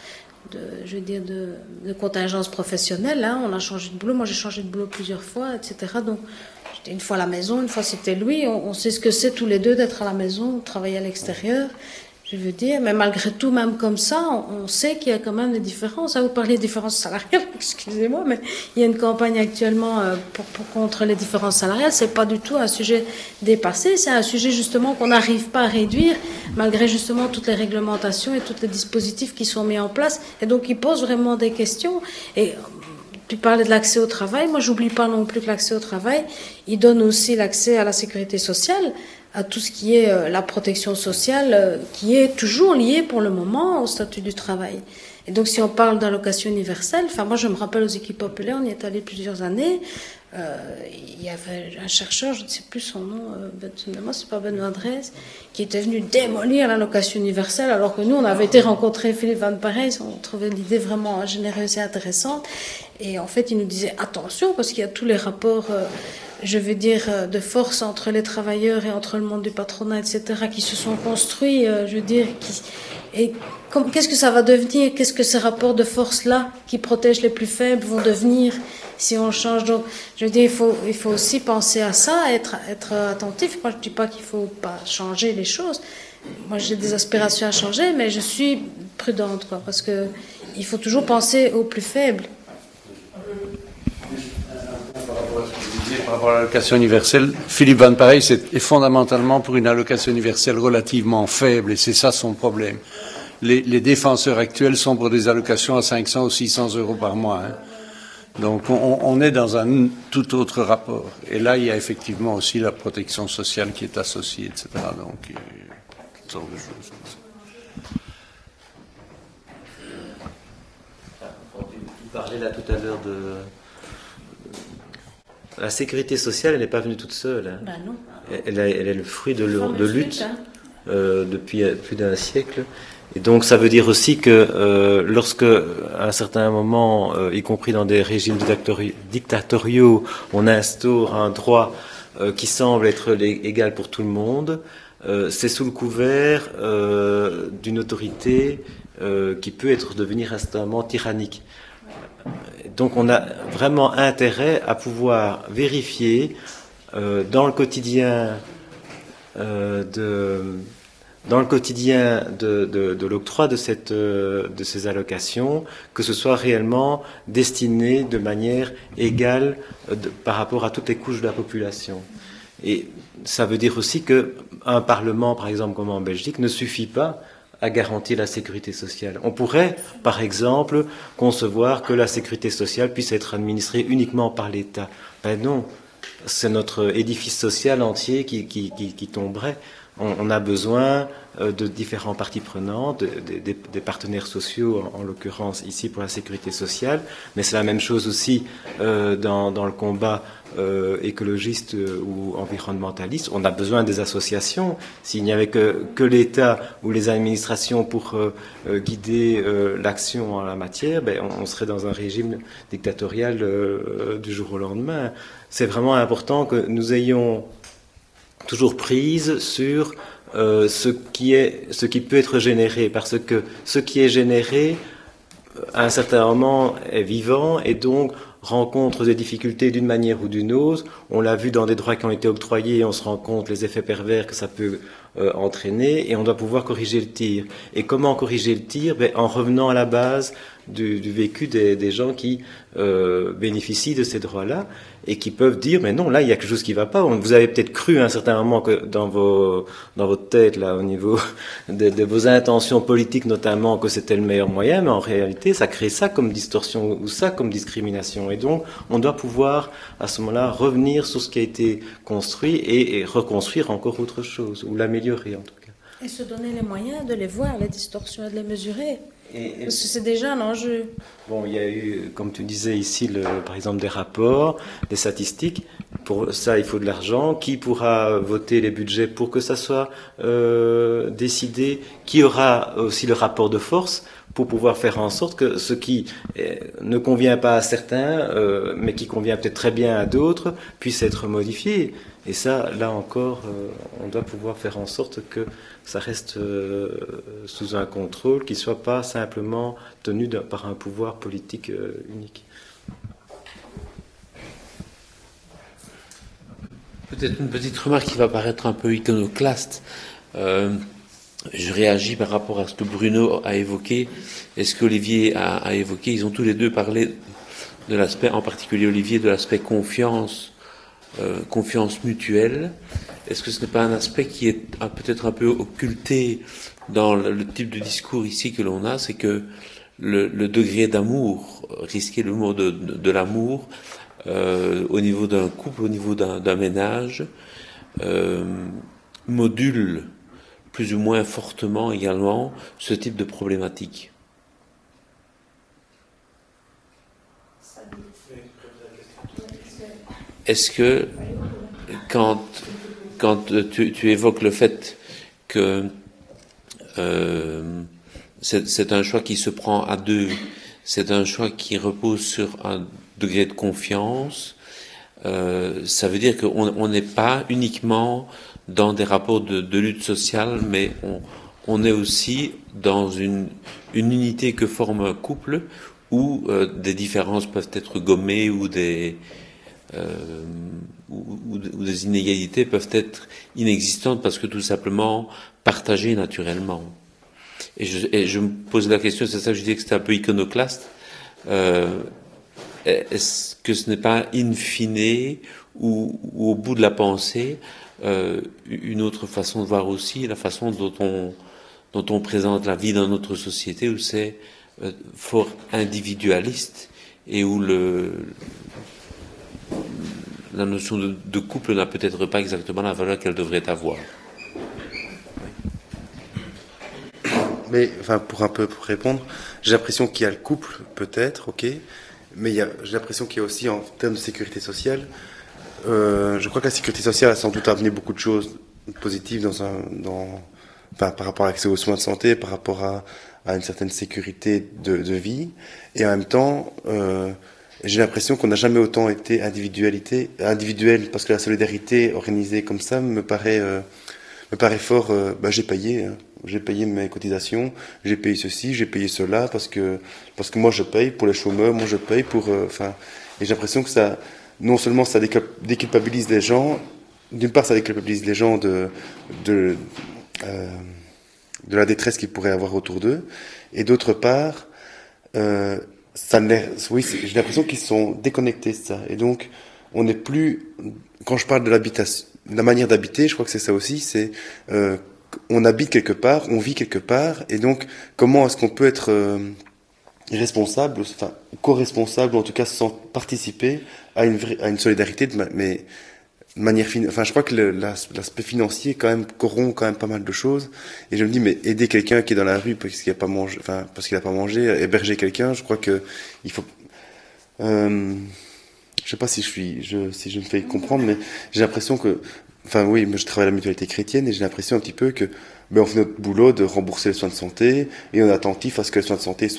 je veux dire, de contingence professionnelle, hein. On a changé de boulot. Moi, j'ai changé de boulot plusieurs fois, etc. Donc, j'étais une fois à la maison, une fois c'était lui. On sait ce que c'est tous les deux d'être à la maison, de travailler à l'extérieur. Je veux dire, mais malgré tout, même comme ça, on sait qu'il y a quand même des différences. Vous parlez des différences salariales, excusez-moi, mais il y a une campagne actuellement contre les différences salariales. C'est pas du tout un sujet dépassé, c'est un sujet justement qu'on n'arrive pas à réduire, malgré justement toutes les réglementations et tous les dispositifs qui sont mis en place. Et donc, il pose vraiment des questions. Et tu parlais de l'accès au travail. Moi, j'oublie pas non plus que l'accès au travail, il donne aussi l'accès à la sécurité sociale, à tout ce qui est la protection sociale, qui est toujours liée pour le moment au statut du travail. Et donc, si on parle d'allocation universelle, enfin, moi, je me rappelle aux équipes populaires, on y est allé plusieurs années, il y avait un chercheur, je ne sais plus son nom, c'est pas Benoît Dresse, qui était venu démolir l'allocation universelle, alors que nous, on avait été rencontrer Philippe Van Parijs, on trouvait l'idée vraiment généreuse et intéressante. Et en fait, il nous disait attention, parce qu'il y a tous les rapports, je veux dire, de force entre les travailleurs et entre le monde du patronat, etc., qui se sont construits, je veux dire, qu'est-ce que ça va devenir? Qu'est-ce que ces rapports de force-là, qui protègent les plus faibles, vont devenir si on change? Donc, je veux dire, il faut aussi penser à ça, être attentif. Moi, je ne dis pas qu'il ne faut pas changer les choses. Moi, j'ai des aspirations à changer, mais je suis prudente, quoi, parce que il faut toujours penser aux plus faibles. Par rapport à ce que vous disiez Par rapport à l'allocation universelle, Philippe Van Parijs est fondamentalement pour une allocation universelle relativement faible, et c'est ça son problème. Les défenseurs actuels sont pour des allocations à 500 ou 600 euros par mois. Hein. Donc on est dans un tout autre rapport. Et là, il y a effectivement aussi la protection sociale qui est associée, etc. Donc, toutes sortes de choses. Tu parlais là tout à l'heure de... La sécurité sociale, elle n'est pas venue toute seule. Hein. Ben non. Elle est le fruit de lutte hein. Depuis plus d'un siècle. Et donc ça veut dire aussi que lorsque, à un certain moment, y compris dans des régimes dictatoriaux, on instaure un droit qui semble être égal pour tout le monde, c'est sous le couvert d'une autorité qui peut devenir instantanément tyrannique. Donc on a vraiment intérêt à pouvoir vérifier dans le quotidien de l'octroi de ces allocations, que ce soit réellement destiné de manière égale par rapport à toutes les couches de la population. Et ça veut dire aussi qu'un Parlement, par exemple, comme en Belgique, ne suffit pas à garantir la sécurité sociale. On pourrait, par exemple, concevoir que la sécurité sociale puisse être administrée uniquement par l'État. Ben non, c'est notre édifice social entier qui tomberait. On a besoin de différents parties prenantes, des partenaires sociaux, en l'occurrence ici pour la sécurité sociale, mais c'est la même chose aussi dans le combat écologiste ou environnementaliste. On a besoin des associations. S'il n'y avait que l'État ou les administrations pour guider l'action en la matière, ben, on serait dans un régime dictatorial du jour au lendemain. C'est vraiment important que nous ayons toujours prise sur ce qui peut être généré, parce que ce qui est généré à un certain moment est vivant et donc rencontre des difficultés d'une manière ou d'une autre. On l'a vu dans des droits qui ont été octroyés, on se rend compte les effets pervers que ça peut entraîner, et on doit pouvoir corriger le tir. Et comment corriger le tir? En revenant à la base du vécu des gens qui bénéficient de ces droits-là et qui peuvent dire mais non, là il y a quelque chose qui ne va pas. Vous avez peut-être cru à un certain moment que dans votre tête, là, au niveau de vos intentions politiques notamment, que c'était le meilleur moyen, mais en réalité ça crée ça comme distorsion ou ça comme discrimination. Et donc on doit pouvoir à ce moment-là revenir sur ce qui a été construit et reconstruire encore autre chose, ou l'améliorer en tout cas. Et se donner les moyens de les voir, les distorsions, et de les mesurer. Parce que c'est déjà un enjeu. Bon, il y a eu, comme tu disais ici, par exemple des rapports, des statistiques. Pour ça, il faut de l'argent. Qui pourra voter les budgets pour que ça soit décidé? Qui aura aussi le rapport de force pour pouvoir faire en sorte que ce qui ne convient pas à certains, mais qui convient peut-être très bien à d'autres, puisse être modifié? Et ça, là encore, on doit pouvoir faire en sorte que ça reste sous un contrôle qui ne soit pas simplement tenu par un pouvoir politique unique. Peut-être une petite remarque qui va paraître un peu iconoclaste. Je réagis par rapport à ce que Bruno a évoqué et ce qu'Olivier a évoqué. Ils ont tous les deux parlé de l'aspect, en particulier Olivier, de l'aspect confiance mutuelle. Est-ce que ce n'est pas un aspect qui est peut-être un peu occulté dans le type de discours ici que l'on a? C'est que le degré d'amour, risquer le mot de l'amour, au niveau d'un couple, au niveau d'un ménage, module plus ou moins fortement également ce type de problématique. Est-ce que quand tu évoques le fait que c'est un choix qui se prend à deux, c'est un choix qui repose sur un degré de confiance, ça veut dire qu'on n'est pas uniquement dans des rapports de lutte sociale, mais on est aussi dans une unité que forme un couple où des différences peuvent être gommées, ou des inégalités peuvent être inexistantes parce que tout simplement partagées naturellement. Et je me pose la question, c'est ça que je disais que c'était un peu iconoclaste. est-ce que ce n'est pas in fine ou au bout de la pensée une autre façon de voir aussi la façon dont on présente la vie dans notre société, où c'est fort individualiste et où la notion de couple n'a peut-être pas exactement la valeur qu'elle devrait avoir. Mais enfin, pour répondre, j'ai l'impression qu'il y a le couple, peut-être, ok, mais j'ai l'impression qu'il y a aussi, en termes de sécurité sociale, je crois que la sécurité sociale a sans doute amené beaucoup de choses positives par rapport à l'accès aux soins de santé, par rapport à une certaine sécurité de vie, et en même temps, j'ai l'impression qu'on n'a jamais autant été individuel, parce que la solidarité organisée comme ça me paraît fort. J'ai payé. J'ai payé mes cotisations, j'ai payé ceci, j'ai payé cela, parce que moi je paye pour les chômeurs, moi je paye pour... et j'ai l'impression que ça, non seulement ça déculpabilise les gens, d'une part ça déculpabilise les gens de la détresse qu'ils pourraient avoir autour d'eux, et d'autre part, j'ai l'impression qu'ils sont déconnectés de ça. Et donc, on n'est plus... Quand je parle de l'habitation, la manière d'habiter, je crois que c'est ça aussi, c'est... on habite quelque part, on vit quelque part, et donc comment est-ce qu'on peut être responsable, enfin co-responsable, ou en tout cas sans participer à une solidarité, mais de manière enfin je crois que l'aspect financier quand même corrompt quand même pas mal de choses, et je me dis mais aider quelqu'un qui est dans la rue parce qu'il a pas mangé, parce qu'il a pas mangé, héberger quelqu'un, je crois que il faut je sais pas si je me fais comprendre, mais j'ai l'impression que oui, mais je travaille à la mutualité chrétienne et j'ai l'impression un petit peu que on fait notre boulot de rembourser les soins de santé et on est attentif à ce que les soins de santé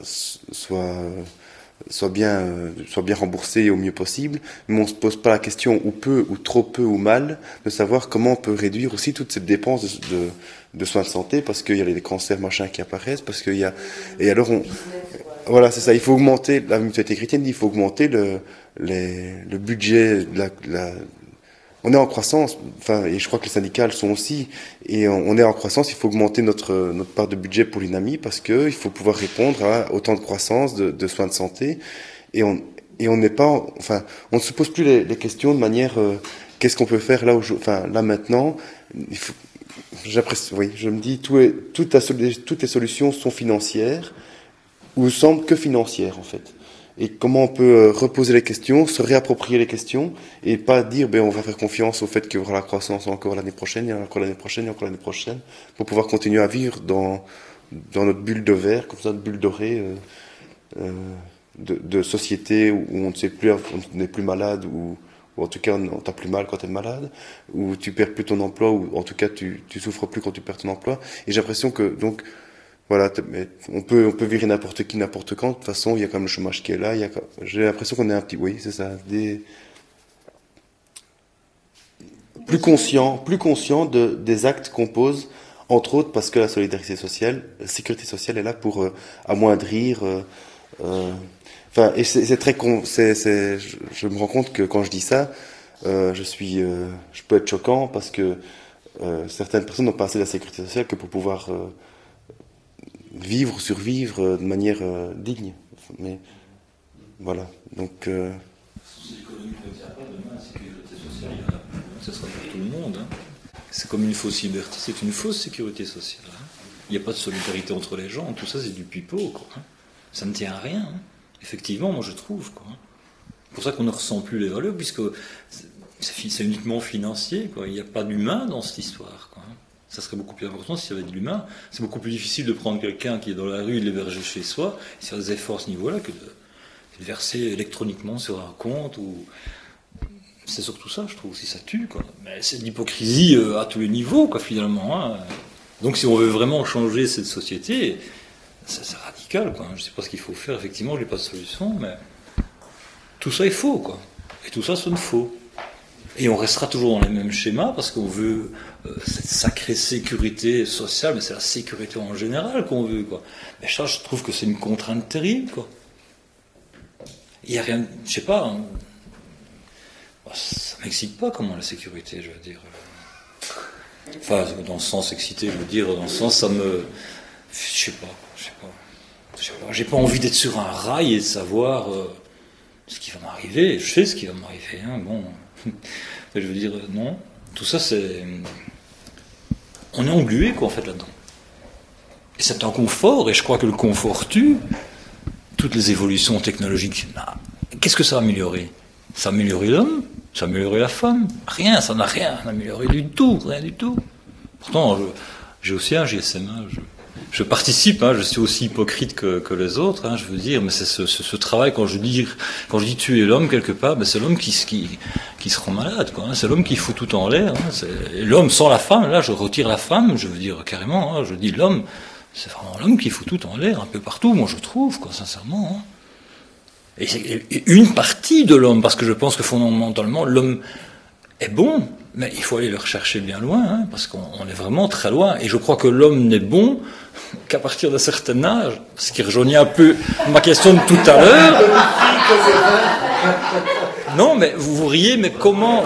soient bien remboursés au mieux possible, mais on se pose pas la question ou peu ou trop peu ou mal de savoir comment on peut réduire aussi toutes ces dépenses de soins de santé, parce qu'il y a les cancers machin qui apparaissent, parce qu'il y a, et alors voilà, c'est ça, il faut augmenter, la mutualité chrétienne dit il faut augmenter le budget on est en croissance, et je crois que les syndicats le sont aussi, et on est en croissance, il faut augmenter notre part de budget pour l'INAMI, parce que il faut pouvoir répondre à autant de croissance de soins de santé, et on n'est pas, on ne se pose plus les questions de manière, qu'est-ce qu'on peut faire là maintenant, je me dis, toutes les solutions sont financières, ou semblent que financières, en fait. Et comment on peut reposer les questions, se réapproprier les questions, et pas dire on va faire confiance au fait qu'il y aura la croissance encore l'année prochaine, et encore l'année prochaine, et encore l'année prochaine, pour pouvoir continuer à vivre dans notre bulle de verre, comme ça, une bulle dorée de société où on ne sait plus, on n'est plus malade, ou en tout cas on t'a plus mal quand t'es malade, où tu perds plus ton emploi, ou en tout cas tu souffres plus quand tu perds ton emploi. Et j'ai l'impression que donc voilà, on peut virer n'importe qui, n'importe quand. De toute façon, il y a quand même le chômage qui est là. J'ai l'impression qu'on est un petit, oui, c'est ça, plus conscient des actes qu'on pose, entre autres parce que la sécurité sociale est là pour amoindrir. Et c'est très je me rends compte que quand je dis ça, je peux être choquant parce que certaines personnes n'ont pas assez de la sécurité sociale que pour pouvoir survivre de manière digne. Mais voilà, donc... Si l'économie ne tient pas demain, la sécurité sociale, ce sera pour tout le monde. C'est comme une fausse liberté, c'est une fausse sécurité sociale. Il n'y a pas de solidarité entre les gens, tout ça c'est du pipeau, quoi. Ça ne tient à rien. Effectivement, moi je trouve, quoi. C'est pour ça qu'on ne ressent plus les valeurs, puisque c'est uniquement financier, quoi. Il n'y a pas d'humain dans cette histoire, quoi. Ça serait beaucoup plus important si ça avait de l'humain. C'est beaucoup plus difficile de prendre quelqu'un qui est dans la rue et de l'héberger chez soi, et faire des efforts à ce niveau-là, que de verser électroniquement sur un compte. C'est surtout ça, je trouve, si ça tue, quoi. Mais c'est de l'hypocrisie à tous les niveaux, quoi, finalement. Donc si on veut vraiment changer cette société, c'est radical, quoi. Je ne sais pas ce qu'il faut faire, effectivement, je n'ai pas de solution, mais tout ça est faux, quoi. Et tout ça sonne faux. Et on restera toujours dans les mêmes schémas parce qu'on veut cette sacrée sécurité sociale, mais c'est la sécurité en général qu'on veut, quoi. Mais ça, je trouve que c'est une contrainte terrible, quoi. Il n'y a rien, je sais pas, ça m'excite pas comment la sécurité, je veux dire. Enfin, dans le sens excité, je veux dire, dans le sens, ça me... Je sais pas. J'ai pas envie d'être sur un rail et de savoir... ce qui va m'arriver, je sais ce qui va m'arriver, hein, bon. Je veux dire, non. Tout ça, c'est... On est englué, quoi, en fait, là-dedans. Et c'est un confort, et je crois que le confort tue toutes les évolutions technologiques. Qu'est-ce que ça a amélioré? Ça a amélioré l'homme? Ça a amélioré la femme? Rien, ça n'a rien amélioré du tout, rien du tout. Pourtant, j'ai aussi un GSM, hein, je participe, hein, je suis aussi hypocrite que les autres, hein, je veux dire, mais c'est ce travail, quand je dis tuer l'homme quelque part, ben c'est l'homme qui se rend malade, quoi, hein, c'est l'homme qui fout tout en l'air, hein, l'homme sans la femme, là je retire la femme, je veux dire carrément, hein, je dis l'homme, c'est vraiment l'homme qui fout tout en l'air, un peu partout, moi je trouve, quoi, sincèrement. Hein. Et une partie de l'homme, parce que je pense que fondamentalement l'homme est bon, mais il faut aller le rechercher bien loin, hein, parce qu'on est vraiment très loin. Et je crois que l'homme n'est bon qu'à partir d'un certain âge, ce qui rejoignait un peu ma question de tout à l'heure. Non, mais vous riez, mais comment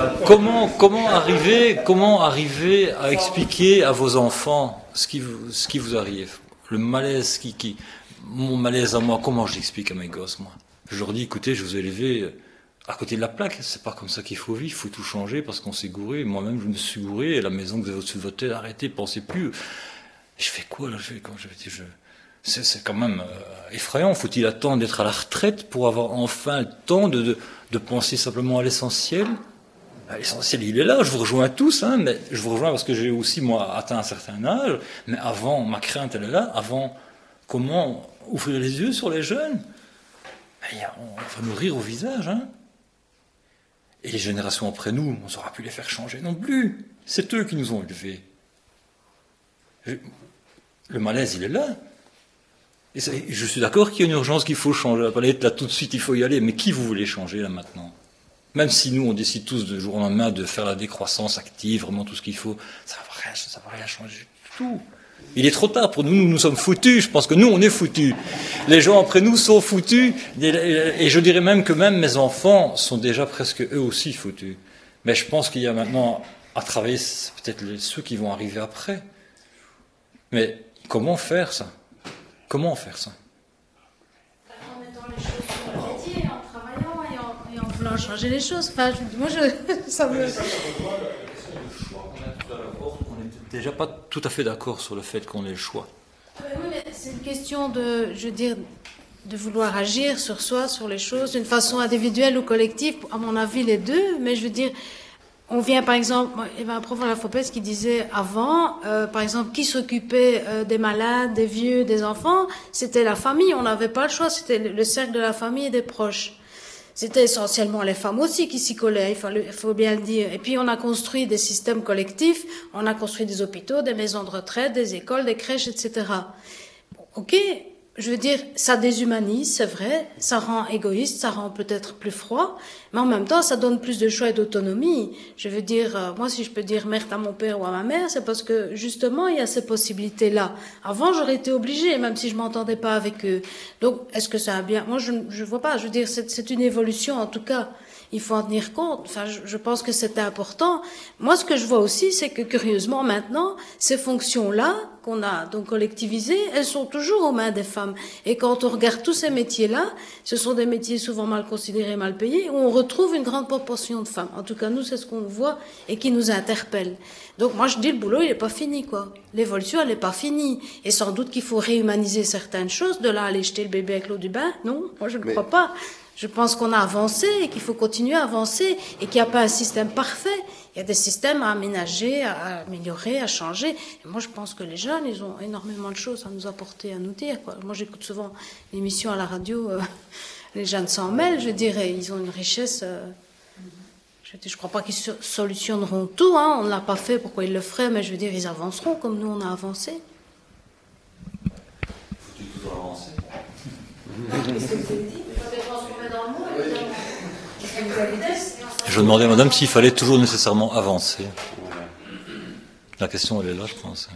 arriver à expliquer à vos enfants ce qui vous arrive, le malaise mon malaise à moi, comment je l'explique à mes gosses, moi? Je leur dis, écoutez, je vous ai élevé à côté de la plaque, c'est pas comme ça qu'il faut vivre, il faut tout changer parce qu'on s'est gouré. Moi-même, je me suis gouré, et la maison que vous avez au-dessus de votre tête, arrêtez, pensez plus. Je fais quoi, là? C'est quand même effrayant. Faut-il attendre d'être à la retraite pour avoir enfin le temps de penser simplement à l'essentiel? L'essentiel, il est là, je vous rejoins tous, hein, mais je vous rejoins parce que j'ai aussi, moi, atteint un certain âge, mais avant, ma crainte, elle est là, avant, comment ouvrir les yeux sur les jeunes? On va nous rire au visage, hein. Et les générations après nous, on ne saura plus les faire changer non plus. C'est eux qui nous ont élevés. Le malaise, il est là. Et je suis d'accord qu'il y a une urgence, qu'il faut changer la planète, là tout de suite, il faut y aller. Mais qui vous voulez changer là maintenant? Même si nous, on décide tous de jour au lendemain de faire la décroissance active, vraiment tout ce qu'il faut, ça ne va rien changer du tout. Il est trop tard pour nous, nous sommes foutus, je pense que nous on est foutus. Les gens après nous sont foutus, et je dirais même que même mes enfants sont déjà presque eux aussi foutus. Mais je pense qu'il y a maintenant à travailler, c'est peut-être ceux qui vont arriver après. Mais comment faire ça? Comment faire ça? En mettant les choses sur le métier, en travaillant et en voulant changer les choses. Enfin, ça me... Déjà pas tout à fait d'accord sur le fait qu'on ait le choix. Oui, mais c'est une question de vouloir agir sur soi, sur les choses, d'une façon individuelle ou collective. À mon avis, les deux. Mais je veux dire, on vient par exemple, il y avait un prof à la FOPES qui disait avant, par exemple, qui s'occupait des malades, des vieux, des enfants, c'était la famille. On n'avait pas le choix. C'était le cercle de la famille et des proches. C'était essentiellement les femmes aussi qui s'y collaient, il faut bien le dire. Et puis on a construit des systèmes collectifs, on a construit des hôpitaux, des maisons de retraite, des écoles, des crèches, etc. Ok, je veux dire, ça déshumanise, c'est vrai, ça rend égoïste, ça rend peut-être plus froid, mais en même temps, ça donne plus de choix et d'autonomie. Je veux dire, moi, si je peux dire merde à mon père ou à ma mère, c'est parce que, justement, il y a ces possibilités-là. Avant, j'aurais été obligée, même si je m'entendais pas avec eux. Donc, est-ce que ça a bien... Moi, je vois pas, je veux dire, c'est une évolution, en tout cas. Il faut en tenir compte. Enfin, je pense que c'est important. Moi, ce que je vois aussi, c'est que, curieusement, maintenant, ces fonctions-là, qu'on a donc collectivisées, elles sont toujours aux mains des femmes. Et quand on regarde tous ces métiers-là, ce sont des métiers souvent mal considérés, mal payés, où on retrouve une grande proportion de femmes. En tout cas, nous, c'est ce qu'on voit et qui nous interpelle. Donc, moi, je dis, le boulot, il n'est pas fini, quoi. L'évolution, elle n'est pas finie. Et sans doute qu'il faut réhumaniser certaines choses. De là, aller jeter le bébé avec l'eau du bain, non, moi, je ne crois pas. Je pense qu'on a avancé et qu'il faut continuer à avancer et qu'il n'y a pas un système parfait. Il y a des systèmes à aménager, à améliorer, à changer. Et moi, je pense que les jeunes, ils ont énormément de choses à nous apporter, à nous dire, quoi. Moi, j'écoute souvent l'émission à la radio, les jeunes s'en mêlent, je dirais. Ils ont une richesse... je ne crois pas qu'ils solutionneront tout, hein. On ne l'a pas fait, pourquoi ils le feraient, mais je veux dire, ils avanceront comme nous, on a avancé. Faut-il toujours avancer? Qu'est-ce que vous avez dit? Je demandais à madame s'il fallait toujours nécessairement avancer. La question, elle est là, je pense.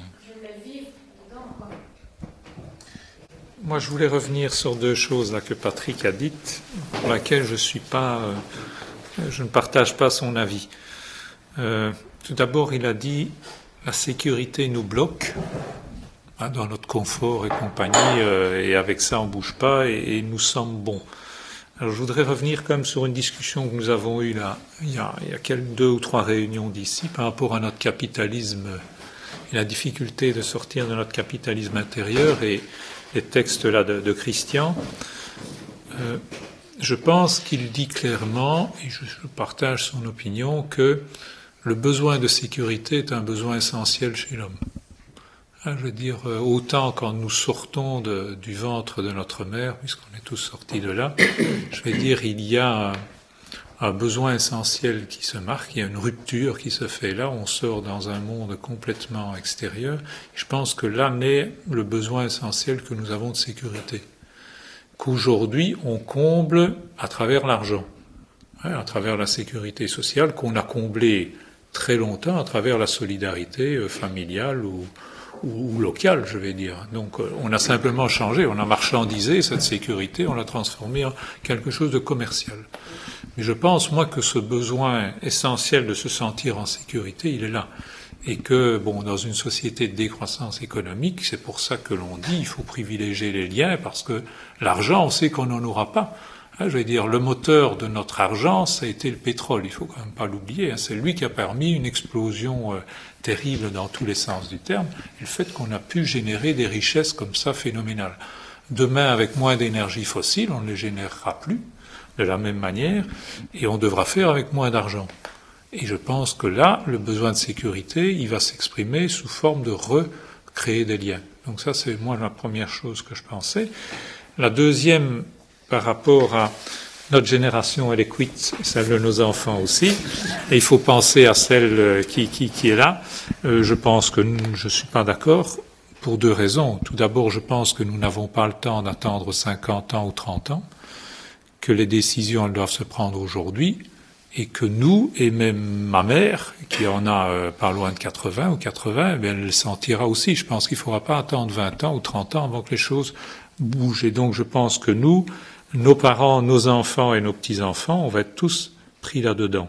Moi, je voulais revenir sur deux choses là que Patrick a dites, pour laquelle je ne partage pas son avis. Tout d'abord, il a dit la sécurité nous bloque dans notre confort et compagnie, et avec ça, on bouge pas et nous sommes bons. Alors je voudrais revenir quand même sur une discussion que nous avons eue là, il y a 2 ou 3 réunions d'ici, par rapport à notre capitalisme et la difficulté de sortir de notre capitalisme intérieur et les textes là de Christian. Je pense qu'il dit clairement, et je partage son opinion, que le besoin de sécurité est un besoin essentiel chez l'homme. Je veux dire, autant quand nous sortons du ventre de notre mère, puisqu'on est tous sortis de là, je vais dire, il y a un besoin essentiel qui se marque, il y a une rupture qui se fait là, on sort dans un monde complètement extérieur. Je pense que là naît le besoin essentiel que nous avons de sécurité, qu'aujourd'hui on comble à travers l'argent, à travers la sécurité sociale, qu'on a comblé très longtemps à travers la solidarité familiale ou locale, je vais dire. Donc on a simplement changé, on a marchandisé cette sécurité, on l'a transformée en quelque chose de commercial. Mais je pense, moi, que ce besoin essentiel de se sentir en sécurité, il est là. Et que, dans une société de décroissance économique, c'est pour ça que l'on dit il faut privilégier les liens, parce que l'argent, on sait qu'on n'en aura pas. Je vais dire, le moteur de notre argent, ça a été le pétrole, il faut quand même pas l'oublier. C'est lui qui a permis une explosion terrible dans tous les sens du terme, et le fait qu'on a pu générer des richesses comme ça phénoménales. Demain, avec moins d'énergie fossile, on ne les générera plus de la même manière, et on devra faire avec moins d'argent. Et je pense que là, le besoin de sécurité, il va s'exprimer sous forme de recréer des liens. Donc ça, c'est moi la première chose que je pensais. La deuxième, par rapport à notre génération, elle est quitte, celle de nos enfants aussi, et il faut penser à celle qui est là. Je pense que je ne suis pas d'accord pour 2 raisons. Tout d'abord, je pense que nous n'avons pas le temps d'attendre 50 ans ou 30 ans, que les décisions elles doivent se prendre aujourd'hui, et que nous, et même ma mère, qui en a pas loin de 80 ou 80, elle le sentira aussi. Je pense qu'il ne faudra pas attendre 20 ans ou 30 ans avant que les choses bougent. Et donc je pense que nous, nos parents, nos enfants et nos petits-enfants, on va être tous pris là-dedans.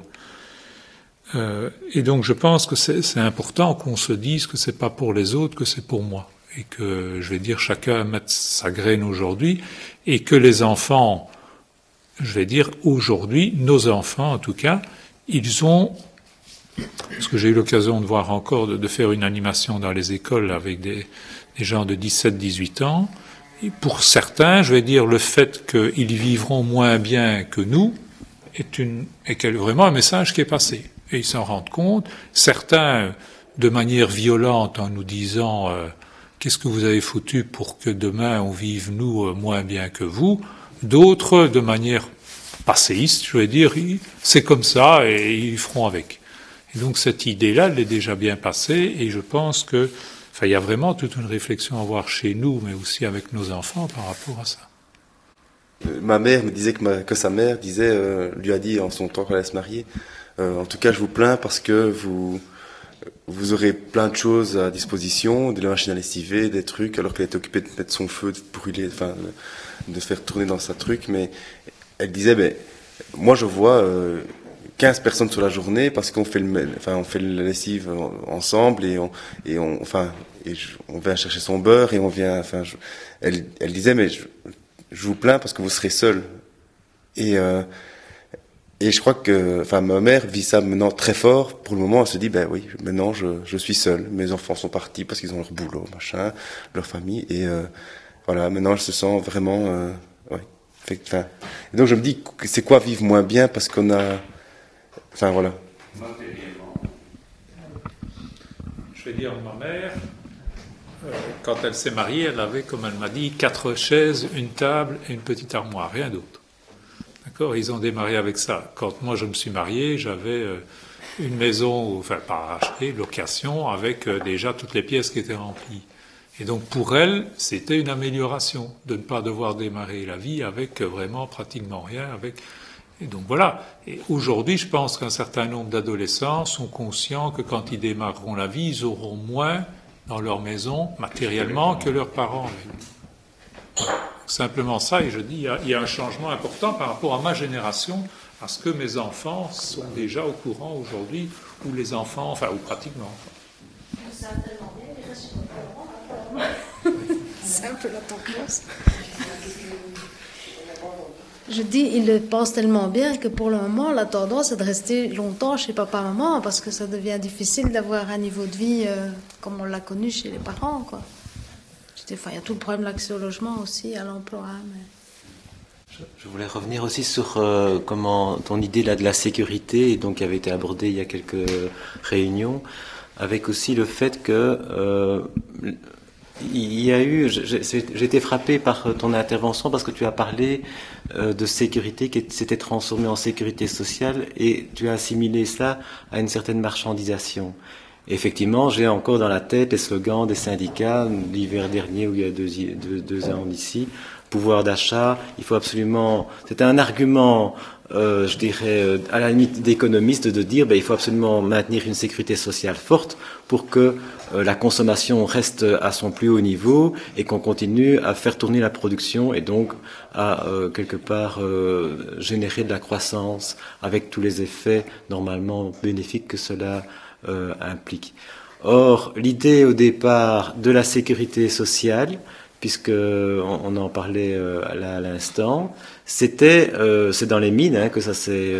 Et donc je pense que c'est important qu'on se dise que c'est pas pour les autres, que c'est pour moi. Et que, je vais dire, chacun mette sa graine aujourd'hui, et que les enfants, je vais dire, aujourd'hui, nos enfants en tout cas, ils ont, parce que j'ai eu l'occasion de voir encore, de faire une animation dans les écoles avec des gens de 17-18 ans, et pour certains, je vais dire, le fait qu'ils vivront moins bien que nous est vraiment un message qui est passé. Et ils s'en rendent compte. Certains, de manière violente, en nous disant qu'est-ce que vous avez foutu pour que demain on vive, nous, moins bien que vous. D'autres, de manière passéiste, je vais dire, c'est comme ça et ils feront avec. Et donc cette idée-là, elle est déjà bien passée, et je pense que il y a vraiment toute une réflexion à avoir chez nous, mais aussi avec nos enfants par rapport à ça. Ma mère me disait que sa mère lui a dit en son temps qu'elle allait se marier, en tout cas je vous plains parce que vous aurez plein de choses à disposition, de la machine à lessiver, des trucs, alors qu'elle était occupée de mettre son feu, de brûler, de faire tourner dans sa truc, mais elle disait, moi je vois 15 personnes sur la journée parce qu'on fait la lessive ensemble et on vient chercher son beurre et on vient, elle disait, mais je vous plains parce que vous serez seul. Et je crois que, ma mère vit ça maintenant très fort. Pour le moment, elle se dit, oui, maintenant je suis seul. Mes enfants sont partis parce qu'ils ont leur boulot, leur famille. Et voilà, maintenant elle se sent vraiment, et donc je me dis, c'est quoi vivre moins bien parce qu'on a, voilà. Je vais dire, ma mère, quand elle s'est mariée, elle avait, comme elle m'a dit, 4 chaises, une table et une petite armoire, rien d'autre. D'accord ? Ils ont démarré avec ça. Quand moi je me suis marié, j'avais une maison, pas achetée, location, avec déjà toutes les pièces qui étaient remplies. Et donc pour elle, c'était une amélioration de ne pas devoir démarrer la vie avec vraiment pratiquement rien. Et donc voilà. Et aujourd'hui, je pense qu'un certain nombre d'adolescents sont conscients que quand ils démarreront la vie, ils auront moins dans leur maison matériellement que leurs parents. Voilà. Simplement ça, et je dis, il y a un changement important par rapport à ma génération, parce que mes enfants sont déjà au courant aujourd'hui, ou les enfants, ou pratiquement. C'est un peu la tendance. Je dis, ils le pensent tellement bien que pour le moment, la tendance est de rester longtemps chez papa-maman parce que ça devient difficile d'avoir un niveau de vie comme on l'a connu chez les parents, quoi. Enfin, il y a tout le problème de l'accès au logement aussi, à l'emploi. Je voulais revenir aussi sur comment ton idée là de la sécurité, donc qui avait été abordée il y a quelques réunions, avec aussi le fait que il y a eu, j'ai été frappé par ton intervention parce que tu as parlé de sécurité qui s'était transformée en sécurité sociale et tu as assimilé ça à une certaine marchandisation. Et effectivement, j'ai encore dans la tête les slogans des syndicats l'hiver dernier ou il y a deux ans d'ici. Pouvoir d'achat, il faut absolument... C'était un argument, je dirais, à la limite d'économiste de dire il faut absolument maintenir une sécurité sociale forte pour que la consommation reste à son plus haut niveau et qu'on continue à faire tourner la production et donc à quelque part générer de la croissance avec tous les effets normalement bénéfiques que cela implique. Or, l'idée au départ de la sécurité sociale, puisque on en parlait à l'instant, c'est dans les mines que ça s'est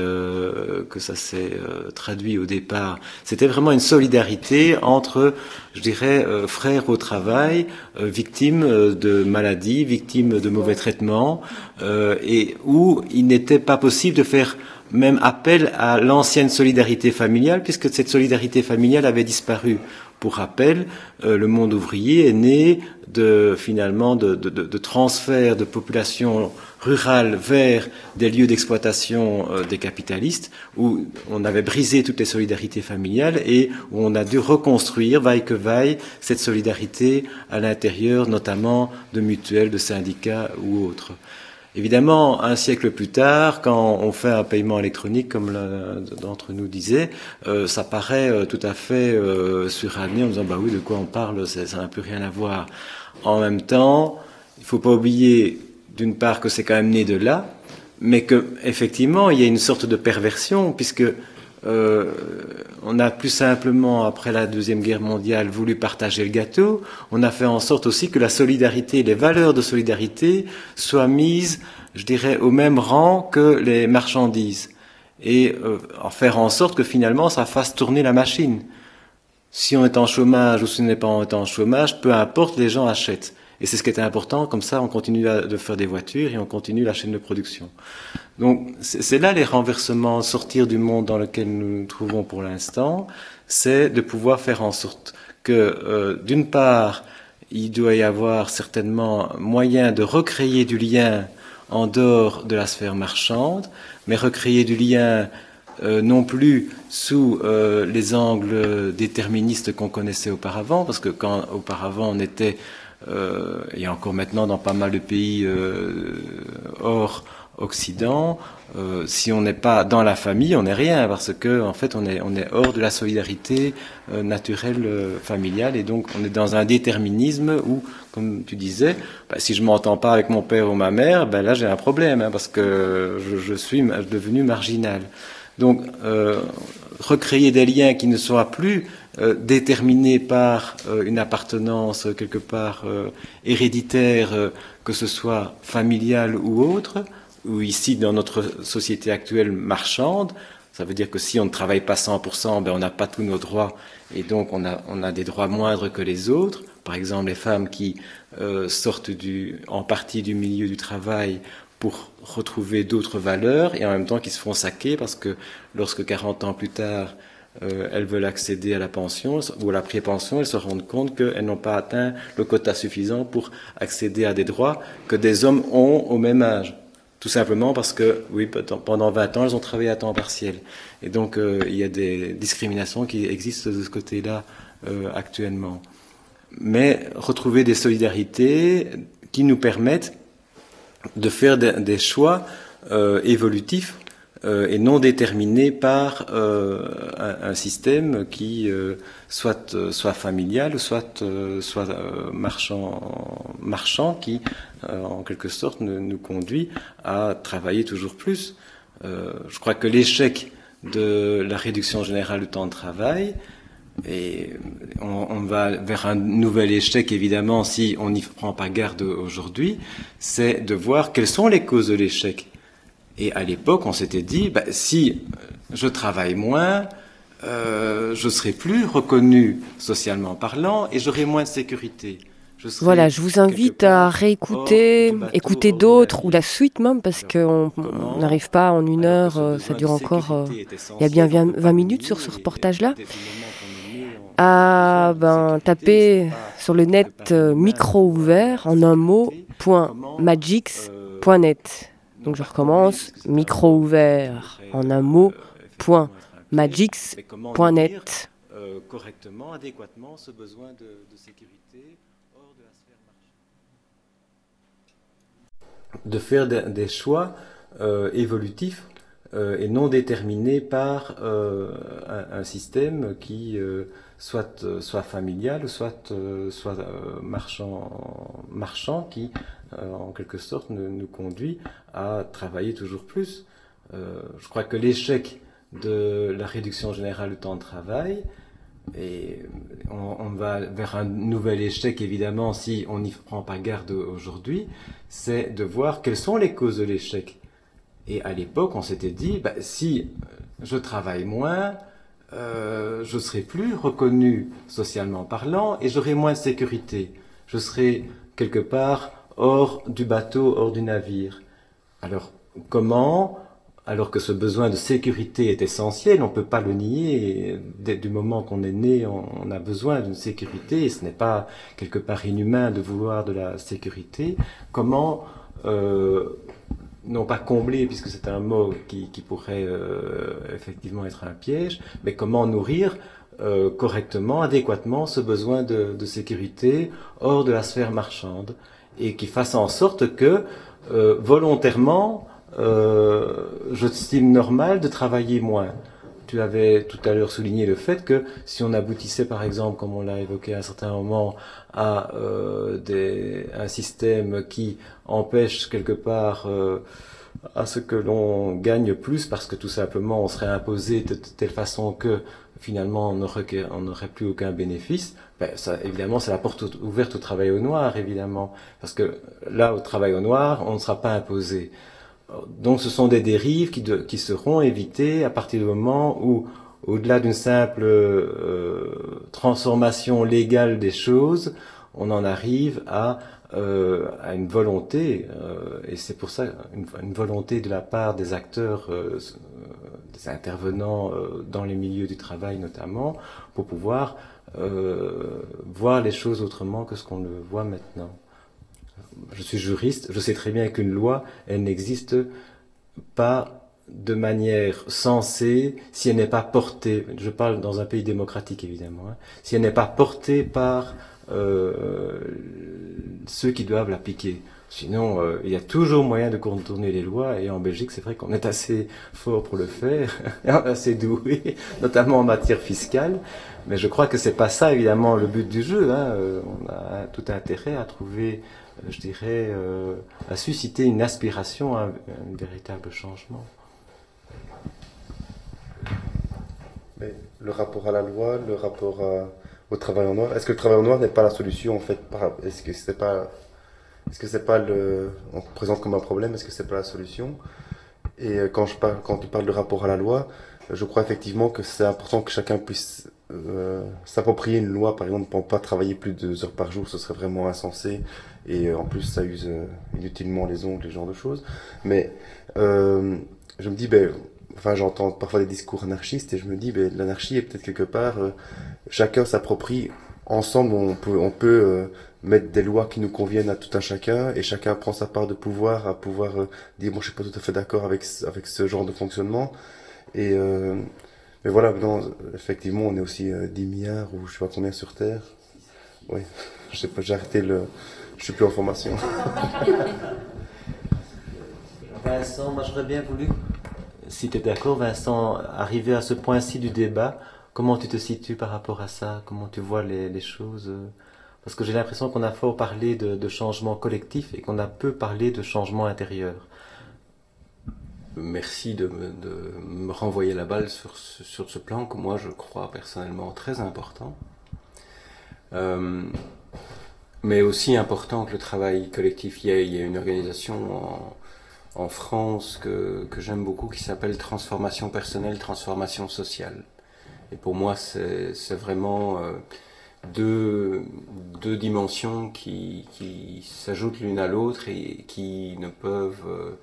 traduit au départ. C'était vraiment une solidarité entre, je dirais, frères au travail, victimes de maladies, victimes de mauvais traitements, et où il n'était pas possible de faire même appel à l'ancienne solidarité familiale, puisque cette solidarité familiale avait disparu. Pour rappel, le monde ouvrier est né de transfert de population rurale vers des lieux d'exploitation des capitalistes, où on avait brisé toutes les solidarités familiales et où on a dû reconstruire, vaille que vaille, cette solidarité à l'intérieur, notamment de mutuelles, de syndicats ou autres. Évidemment, un siècle plus tard, quand on fait un paiement électronique, comme l'un d'entre nous disait, ça paraît tout à fait suranné en disant oui, de quoi on parle, ça n'a plus rien à voir. En même temps, il ne faut pas oublier, d'une part, que c'est quand même né de là, mais que effectivement, il y a une sorte de perversion, puisque on a plus simplement, après la Deuxième Guerre mondiale, voulu partager le gâteau. On a fait en sorte aussi que la solidarité, les valeurs de solidarité soient mises, je dirais, au même rang que les marchandises. Et en faire en sorte que finalement, ça fasse tourner la machine. Si on est en chômage ou si on n'est pas en chômage, peu importe, les gens achètent. Et c'est ce qui était important, comme ça on continue de faire des voitures et on continue la chaîne de production. Donc c'est là les renversements, sortir du monde dans lequel nous nous trouvons pour l'instant, c'est de pouvoir faire en sorte que d'une part, il doit y avoir certainement moyen de recréer du lien en dehors de la sphère marchande, mais recréer du lien non plus sous les angles déterministes qu'on connaissait auparavant, parce que quand auparavant on était et encore maintenant dans pas mal de pays hors Occident, si on n'est pas dans la famille, on n'est rien, parce que en fait on est hors de la solidarité naturelle familiale, et donc on est dans un déterminisme où, comme tu disais, si je m'entends pas avec mon père ou ma mère, là j'ai un problème, parce que je suis devenu marginal. Donc recréer des liens qui ne soient plus déterminés par une appartenance quelque part héréditaire, que ce soit familiale ou autre, ou ici dans notre société actuelle marchande, ça veut dire que si on ne travaille pas 100%, on n'a pas tous nos droits, et donc on a des droits moindres que les autres. Par exemple, les femmes qui sortent en partie du milieu du travail pour retrouver d'autres valeurs, et en même temps qui se font saquer parce que lorsque 40 ans plus tard elles veulent accéder à la pension ou à la pré-pension, elles se rendent compte qu'elles n'ont pas atteint le quota suffisant pour accéder à des droits que des hommes ont au même âge. Tout simplement parce que, oui, pendant 20 ans, elles ont travaillé à temps partiel. Et donc, il y a des discriminations qui existent de ce côté-là actuellement. Mais retrouver des solidarités qui nous permettent de faire des choix évolutifs et non déterminés par un système qui soit familial, soit marchand qui, en quelque sorte, nous conduit à travailler toujours plus. Je crois que l'échec de la réduction générale du temps de travail, et on va vers un nouvel échec évidemment si on n'y prend pas garde aujourd'hui, c'est de voir quelles sont les causes de l'échec. Et à l'époque, on s'était dit, si je travaille moins, je serai plus reconnu socialement parlant et j'aurai moins de sécurité. Voilà, je vous invite à réécouter, écouter d'autres, ou la suite même, parce qu'on n'arrive pas en une heure, ça dure encore, il y a bien 20 minutes sur ce reportage-là. À taper sur le net micro ouvert en un mot, .magix.net. Donc je recommence, micro ouvert en un mot, .magix.net. Correctement, adéquatement, ce besoin de sécurité hors de la sphère marchande. De faire des choix évolutifs et non déterminés par un système qui soit familial, soit marchand qui, en quelque sorte, nous conduit à travailler toujours plus. Je crois que l'échec de la réduction générale du temps de travail, et on va vers un nouvel échec évidemment si on n'y prend pas garde aujourd'hui, c'est de voir quelles sont les causes de l'échec. Et à l'époque, on s'était dit, si je travaille moins, je serai plus reconnu socialement parlant et j'aurai moins de sécurité. Je serai quelque part hors du bateau, hors du navire. Alors, comment, alors que ce besoin de sécurité est essentiel, on ne peut pas le nier, dès du moment qu'on est né, on a besoin d'une sécurité, et ce n'est pas quelque part inhumain de vouloir de la sécurité, comment, non pas combler, puisque c'est un mot qui pourrait effectivement être un piège, mais comment nourrir correctement, adéquatement ce besoin de sécurité hors de la sphère marchande, et qui fasse en sorte que volontairement, j'estime normal de travailler moins. Tu avais tout à l'heure souligné le fait que si on aboutissait par exemple, comme on l'a évoqué à un certain moment, à un système qui empêche quelque part à ce que l'on gagne plus parce que tout simplement on serait imposé de telle façon que finalement on n'aurait plus aucun bénéfice, ça, évidemment c'est la porte ouverte au travail au noir, évidemment, parce que là au travail au noir on ne sera pas imposé. Donc ce sont des dérives qui seront évitées à partir du moment où, au-delà d'une simple transformation légale des choses, on en arrive à une volonté, et c'est pour ça une volonté de la part des acteurs, des intervenants dans les milieux du travail notamment, pour pouvoir voir les choses autrement que ce qu'on le voit maintenant. Je suis juriste, je sais très bien qu'une loi, elle n'existe pas de manière sensée si elle n'est pas portée, je parle dans un pays démocratique évidemment, si elle n'est pas portée par ceux qui doivent l'appliquer. Sinon, il y a toujours moyen de contourner les lois, et en Belgique, c'est vrai qu'on est assez fort pour le faire, assez doué, notamment en matière fiscale, mais je crois que c'est pas ça évidemment le but du jeu. On a tout intérêt à trouver, je dirais, à susciter une aspiration à un véritable changement. Mais le rapport à la loi, le rapport au travail en noir, est-ce que le travail en noir n'est pas la solution en fait? Est-ce que c'est pas on présente comme un problème, est-ce que c'est pas la solution? Et quand tu parles de rapport à la loi, je crois effectivement que c'est important que chacun puisse s'approprier une loi, par exemple, pour ne pas travailler plus de 2 heures par jour, ce serait vraiment insensé, et en plus ça use inutilement les ongles, ce genre de choses. Mais je me dis, j'entends parfois des discours anarchistes, et je me dis, l'anarchie est peut-être quelque part, chacun s'approprie, ensemble on peut mettre des lois qui nous conviennent à tout un chacun, et chacun prend sa part de pouvoir à pouvoir dire, je suis pas tout à fait d'accord avec ce genre de fonctionnement. Et mais voilà, effectivement, on est aussi 10 milliards ou je sais pas combien sur Terre. Oui, je sais pas, j'ai arrêté je suis plus en formation. Vincent, moi j'aurais bien voulu, si tu es d'accord, Vincent, arriver à ce point-ci du débat, comment tu te situes par rapport à ça? Comment tu vois les choses? Parce que j'ai l'impression qu'on a fort parlé de changement collectif et qu'on a peu parlé de changement intérieur. Merci de me renvoyer la balle sur ce plan que moi je crois personnellement très important. Mais aussi important que le travail collectif. Il y a une organisation en France que j'aime beaucoup qui s'appelle transformation personnelle, transformation sociale. Et pour moi, c'est vraiment deux dimensions qui s'ajoutent l'une à l'autre et qui ne peuvent...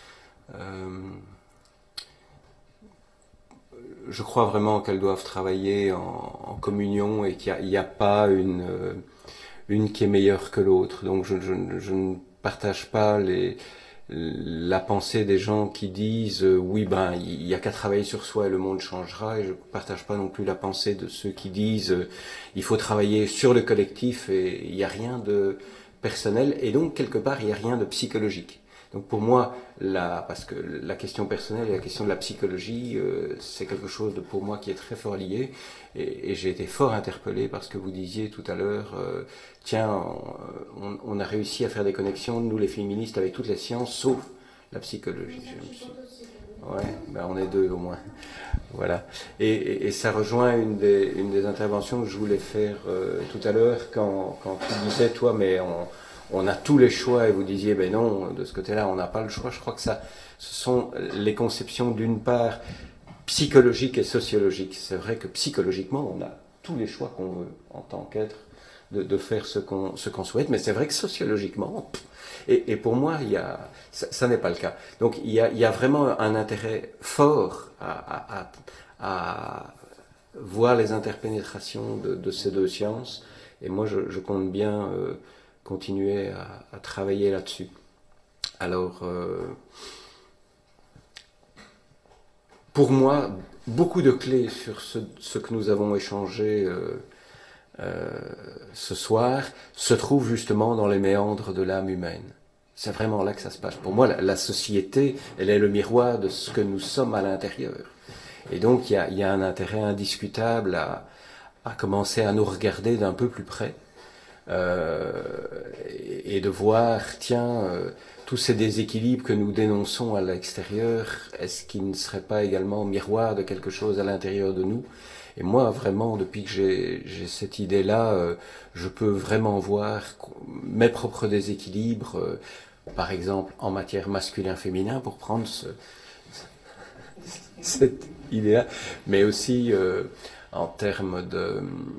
je crois vraiment qu'elles doivent travailler en communion et qu'il n'y a pas une qui est meilleure que l'autre. Donc je ne partage pas la pensée des gens qui disent oui, ben il n'y a qu'à travailler sur soi et le monde changera, et je ne partage pas non plus la pensée de ceux qui disent il faut travailler sur le collectif et il n'y a rien de personnel, et donc quelque part il n'y a rien de psychologique. Donc pour moi, parce que la question personnelle et la question de la psychologie, c'est quelque chose pour moi qui est très fort lié, et j'ai été fort interpellé par ce que vous disiez tout à l'heure. Tiens, on a réussi à faire des connexions, nous les féministes, avec toutes les sciences, sauf la psychologie. Ouais, ben on est deux au moins. Voilà. Et ça rejoint une des interventions que je voulais faire tout à l'heure, quand tu disais, toi, mais on a tous les choix, et vous disiez, ben non, de ce côté-là, on n'a pas le choix. Je crois que ce sont les conceptions d'une part psychologiques et sociologiques. C'est vrai que psychologiquement, on a tous les choix qu'on veut en tant qu'être de faire ce qu'on souhaite, mais c'est vrai que sociologiquement, et pour moi, ça n'est pas le cas. Donc il y a vraiment un intérêt fort à voir les interpénétrations de ces deux sciences, et moi je compte bien continuer à travailler là-dessus. Alors, pour moi, beaucoup de clés sur ce que nous avons échangé ce soir se trouvent justement dans les méandres de l'âme humaine. C'est vraiment là que ça se passe. Pour moi, la société, elle est le miroir de ce que nous sommes à l'intérieur. Et donc, il y a un intérêt indiscutable à commencer à nous regarder d'un peu plus près. Et de voir, tiens, tous ces déséquilibres que nous dénonçons à l'extérieur, est-ce qu'ils ne seraient pas également miroir de quelque chose à l'intérieur de nous? Et moi, vraiment, depuis que j'ai cette idée-là, je peux vraiment voir mes propres déséquilibres, par exemple en matière masculin-féminin, pour prendre cette idée-là, mais aussi en termes de...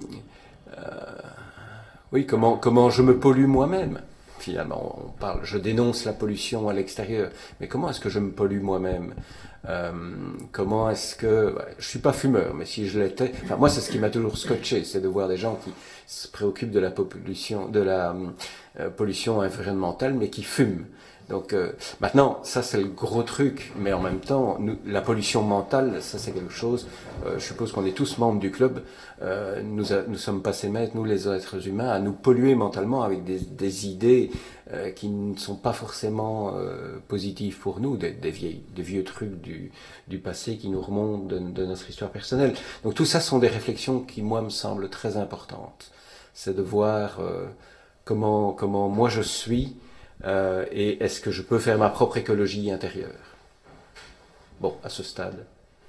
oui, comment je me pollue moi-même. Finalement, je dénonce la pollution à l'extérieur, mais comment est-ce que je me pollue moi-même? Comment est-ce que... je suis pas fumeur, mais si je l'étais... Enfin, moi, c'est ce qui m'a toujours scotché, c'est de voir des gens qui se préoccupent de la pollution environnementale, mais qui fument. Donc maintenant, ça c'est le gros truc, mais en même temps, la pollution mentale, ça c'est quelque chose, je suppose qu'on est tous membres du club, nous sommes passés maîtres, nous les êtres humains, à nous polluer mentalement avec des idées qui ne sont pas forcément positives pour nous, des vieux trucs du passé qui nous remontent de notre histoire personnelle. Donc tout ça sont des réflexions qui, moi, me semblent très importantes. C'est de voir comment moi je suis, et est-ce que je peux faire ma propre écologie intérieure? Bon, à ce stade.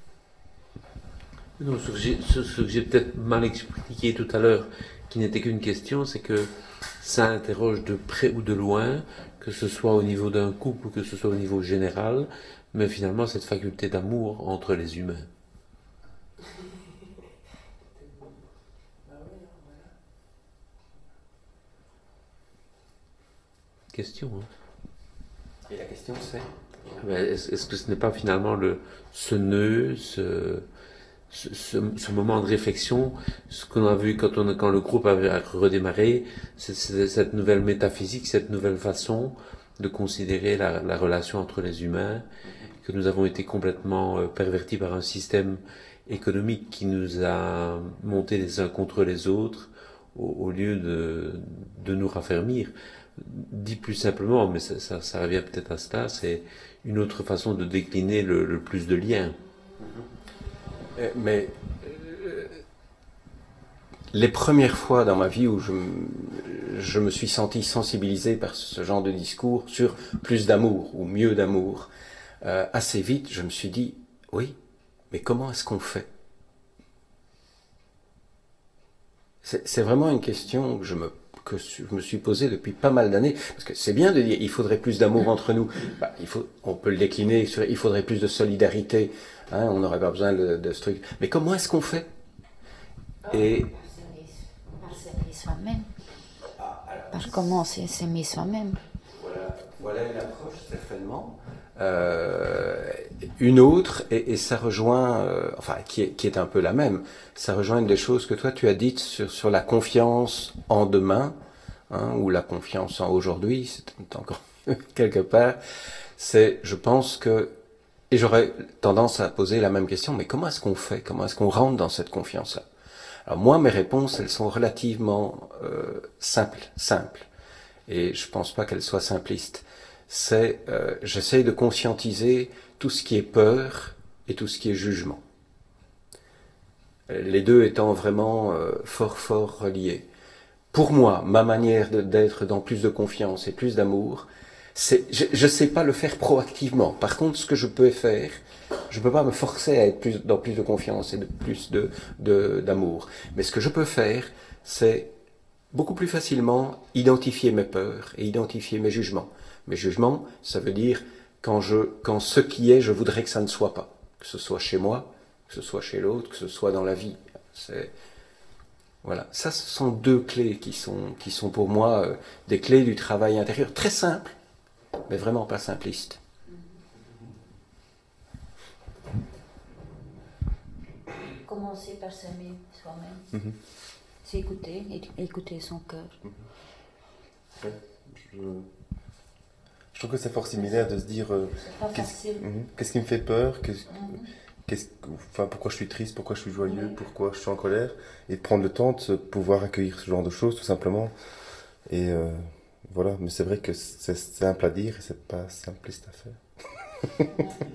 Non, ce que j'ai peut-être mal expliqué tout à l'heure, qui n'était qu'une question, c'est que ça interroge de près ou de loin, que ce soit au niveau d'un couple ou que ce soit au niveau général, mais finalement cette faculté d'amour entre les humains. Question. Hein. Et la question c'est est-ce que ce n'est pas finalement ce nœud, ce moment de réflexion, ce qu'on a vu quand le groupe avait redémarré, c'est cette nouvelle métaphysique, cette nouvelle façon de considérer la relation entre les humains, que nous avons été complètement pervertis par un système économique qui nous a monté les uns contre les autres au lieu de nous raffermir. Dit plus simplement, mais ça revient peut-être à cela, c'est une autre façon de décliner le plus de liens. Mais les premières fois dans ma vie où je me suis senti sensibilisé par ce genre de discours sur plus d'amour ou mieux d'amour, assez vite je me suis dit, oui, mais comment est-ce qu'on fait? C'est vraiment une question que je me suis posé depuis pas mal d'années. Parce que c'est bien de dire il faudrait plus d'amour entre nous. Bah, on peut le décliner sur il faudrait plus de solidarité. Hein, on n'aurait pas besoin de ce truc. Mais comment est-ce qu'on fait? Et par s'aimer soi-même. Par commencer à s'aimer soi-même. Voilà une approche, certainement. Une autre, et ça rejoint, enfin, qui est un peu la même, ça rejoint une des choses que toi tu as dites sur la confiance en demain, hein, ou la confiance en aujourd'hui, c'est encore quelque part, c'est, je pense que, et j'aurais tendance à poser la même question, mais comment est-ce qu'on fait? Comment est-ce qu'on rentre dans cette confiance-là? Alors moi, mes réponses, elles sont relativement simples, et je pense pas qu'elles soient simplistes. C'est, j'essaye de conscientiser tout ce qui est peur et tout ce qui est jugement. Les deux étant vraiment fort reliés. Pour moi, ma manière d'être dans plus de confiance et plus d'amour, c'est, je sais pas le faire proactivement. Par contre, ce que je peux faire, je peux pas me forcer à être dans plus de confiance et plus d'amour. Mais ce que je peux faire, c'est beaucoup plus facilement identifier mes peurs et identifier mes jugements. Mes jugements, ça veut dire quand ce qui est, je voudrais que ça ne soit pas. Que ce soit chez moi, que ce soit chez l'autre, que ce soit dans la vie. Voilà. Ça, ce sont deux clés qui sont pour moi des clés du travail intérieur. Très simples, mais vraiment pas simplistes. Commencer par s'aimer soi-même. S'écouter, écouter son cœur. Ouais, je trouve que c'est fort similaire de se dire qu'est-ce qui me fait peur, pourquoi je suis triste, pourquoi je suis joyeux, pourquoi je suis en colère, et de prendre le temps de pouvoir accueillir ce genre de choses tout simplement. Et voilà, mais c'est vrai que c'est simple à dire et c'est pas simpliste à faire.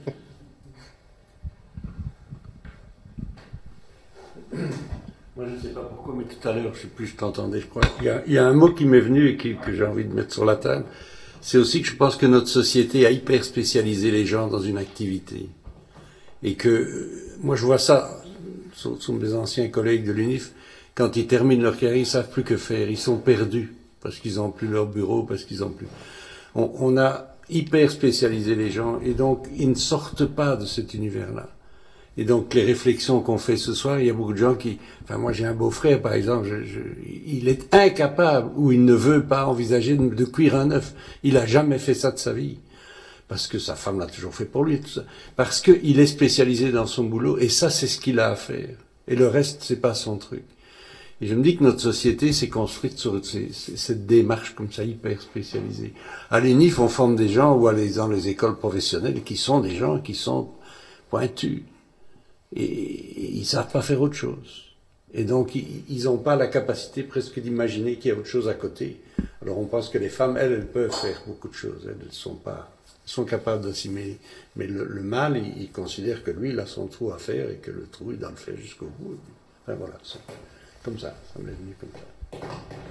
Moi, je ne sais pas pourquoi, mais tout à l'heure, je sais plus, je t'entendais, je crois. Il y a un mot qui m'est venu et que j'ai envie de mettre sur la table. C'est aussi que je pense que notre société a hyper spécialisé les gens dans une activité. Et que, moi, je vois ça, sur mes anciens collègues de l'UNIF, quand ils terminent leur carrière, ils savent plus que faire. Ils sont perdus parce qu'ils n'ont plus leur bureau, parce qu'ils n'ont plus. On a hyper spécialisé les gens et donc ils ne sortent pas de cet univers-là. Et donc, les réflexions qu'on fait ce soir, il y a beaucoup de gens qui... Enfin, moi, j'ai un beau-frère, par exemple, il est incapable, ou il ne veut pas envisager de cuire un œuf. Il a jamais fait ça de sa vie. Parce que sa femme l'a toujours fait pour lui, tout ça. Parce qu'il est spécialisé dans son boulot, et ça, c'est ce qu'il a à faire. Et le reste, c'est pas son truc. Et je me dis que notre société s'est construite sur cette démarche comme ça, hyper spécialisée. À l'UNIF, on forme des gens, ou dans les écoles professionnelles, qui sont des gens qui sont pointus. Et ils savent pas faire autre chose. Et donc, ils n'ont pas la capacité presque d'imaginer qu'il y a autre chose à côté. Alors, on pense que les femmes, elles peuvent faire beaucoup de choses. Elles sont capables d'assimiler. Mais le mâle, il considère que lui, il a son trou à faire et que le trou, il doit le faire jusqu'au bout. Enfin, voilà. Comme ça m'est venu comme ça.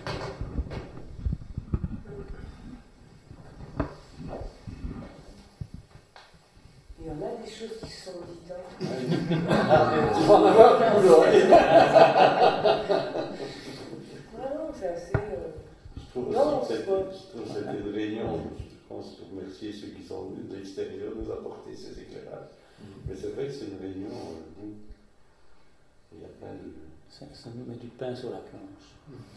Il y en a des choses qui sont dites. Tu vas en avoir plus, non, c'est assez... Je trouve que c'était une réunion. Je pense remercier ceux qui sont venus de l'extérieur nous apporter ces éclairages. Mais c'est vrai que c'est une réunion où il y a plein de... Ça nous met du pain sur la planche.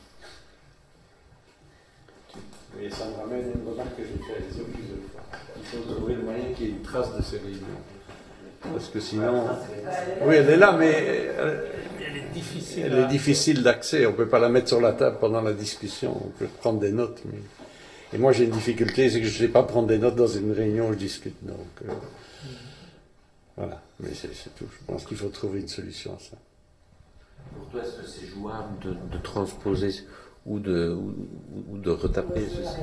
Oui, ça me ramène à une remarque que j'ai faite plusieurs fois. Il faut trouver le moyen qu'il y ait une trace de ces réunions. Parce que sinon... Oui, elle est là, mais elle est difficile. Elle est difficile d'accès. On ne peut pas la mettre sur la table pendant la discussion. On peut prendre des notes. Mais... Et moi, j'ai une difficulté, c'est que je ne sais pas prendre des notes dans une réunion où je discute. Donc, voilà. Mais c'est tout. Je pense qu'il faut trouver une solution à ça. Pour toi, est-ce que c'est jouable de transposer ou de retaper ceci?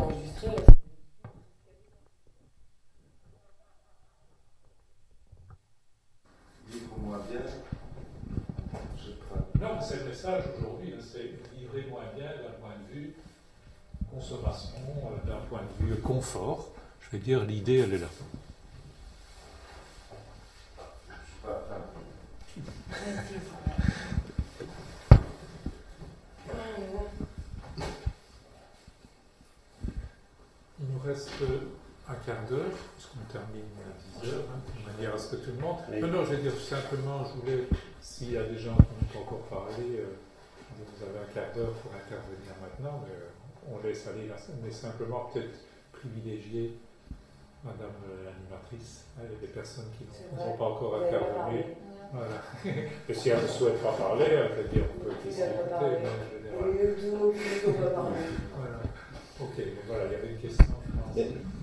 Livre-moi bien. Non, c'est le message aujourd'hui, c'est livrez-moi bien d'un point de vue consommation, d'un point de vue confort. Je vais dire, l'idée, elle est là. quart d'heure, parce qu'on termine à 10 heures, de manière à ce que tout le monde... Non, je vais dire simplement, je voulais, s'il y a des gens qui n'ont pas encore parlé, vous avez un quart d'heure pour intervenir maintenant, mais on laisse aller, mais simplement peut-être privilégier Madame l'animatrice, il y a des personnes qui n'ont pas encore intervenu. Voilà. Et si elle ne souhaite pas parler, elle va dire on peut essayer d'écouter, mais en général. Voilà. Ok, mais voilà, il y avait une question.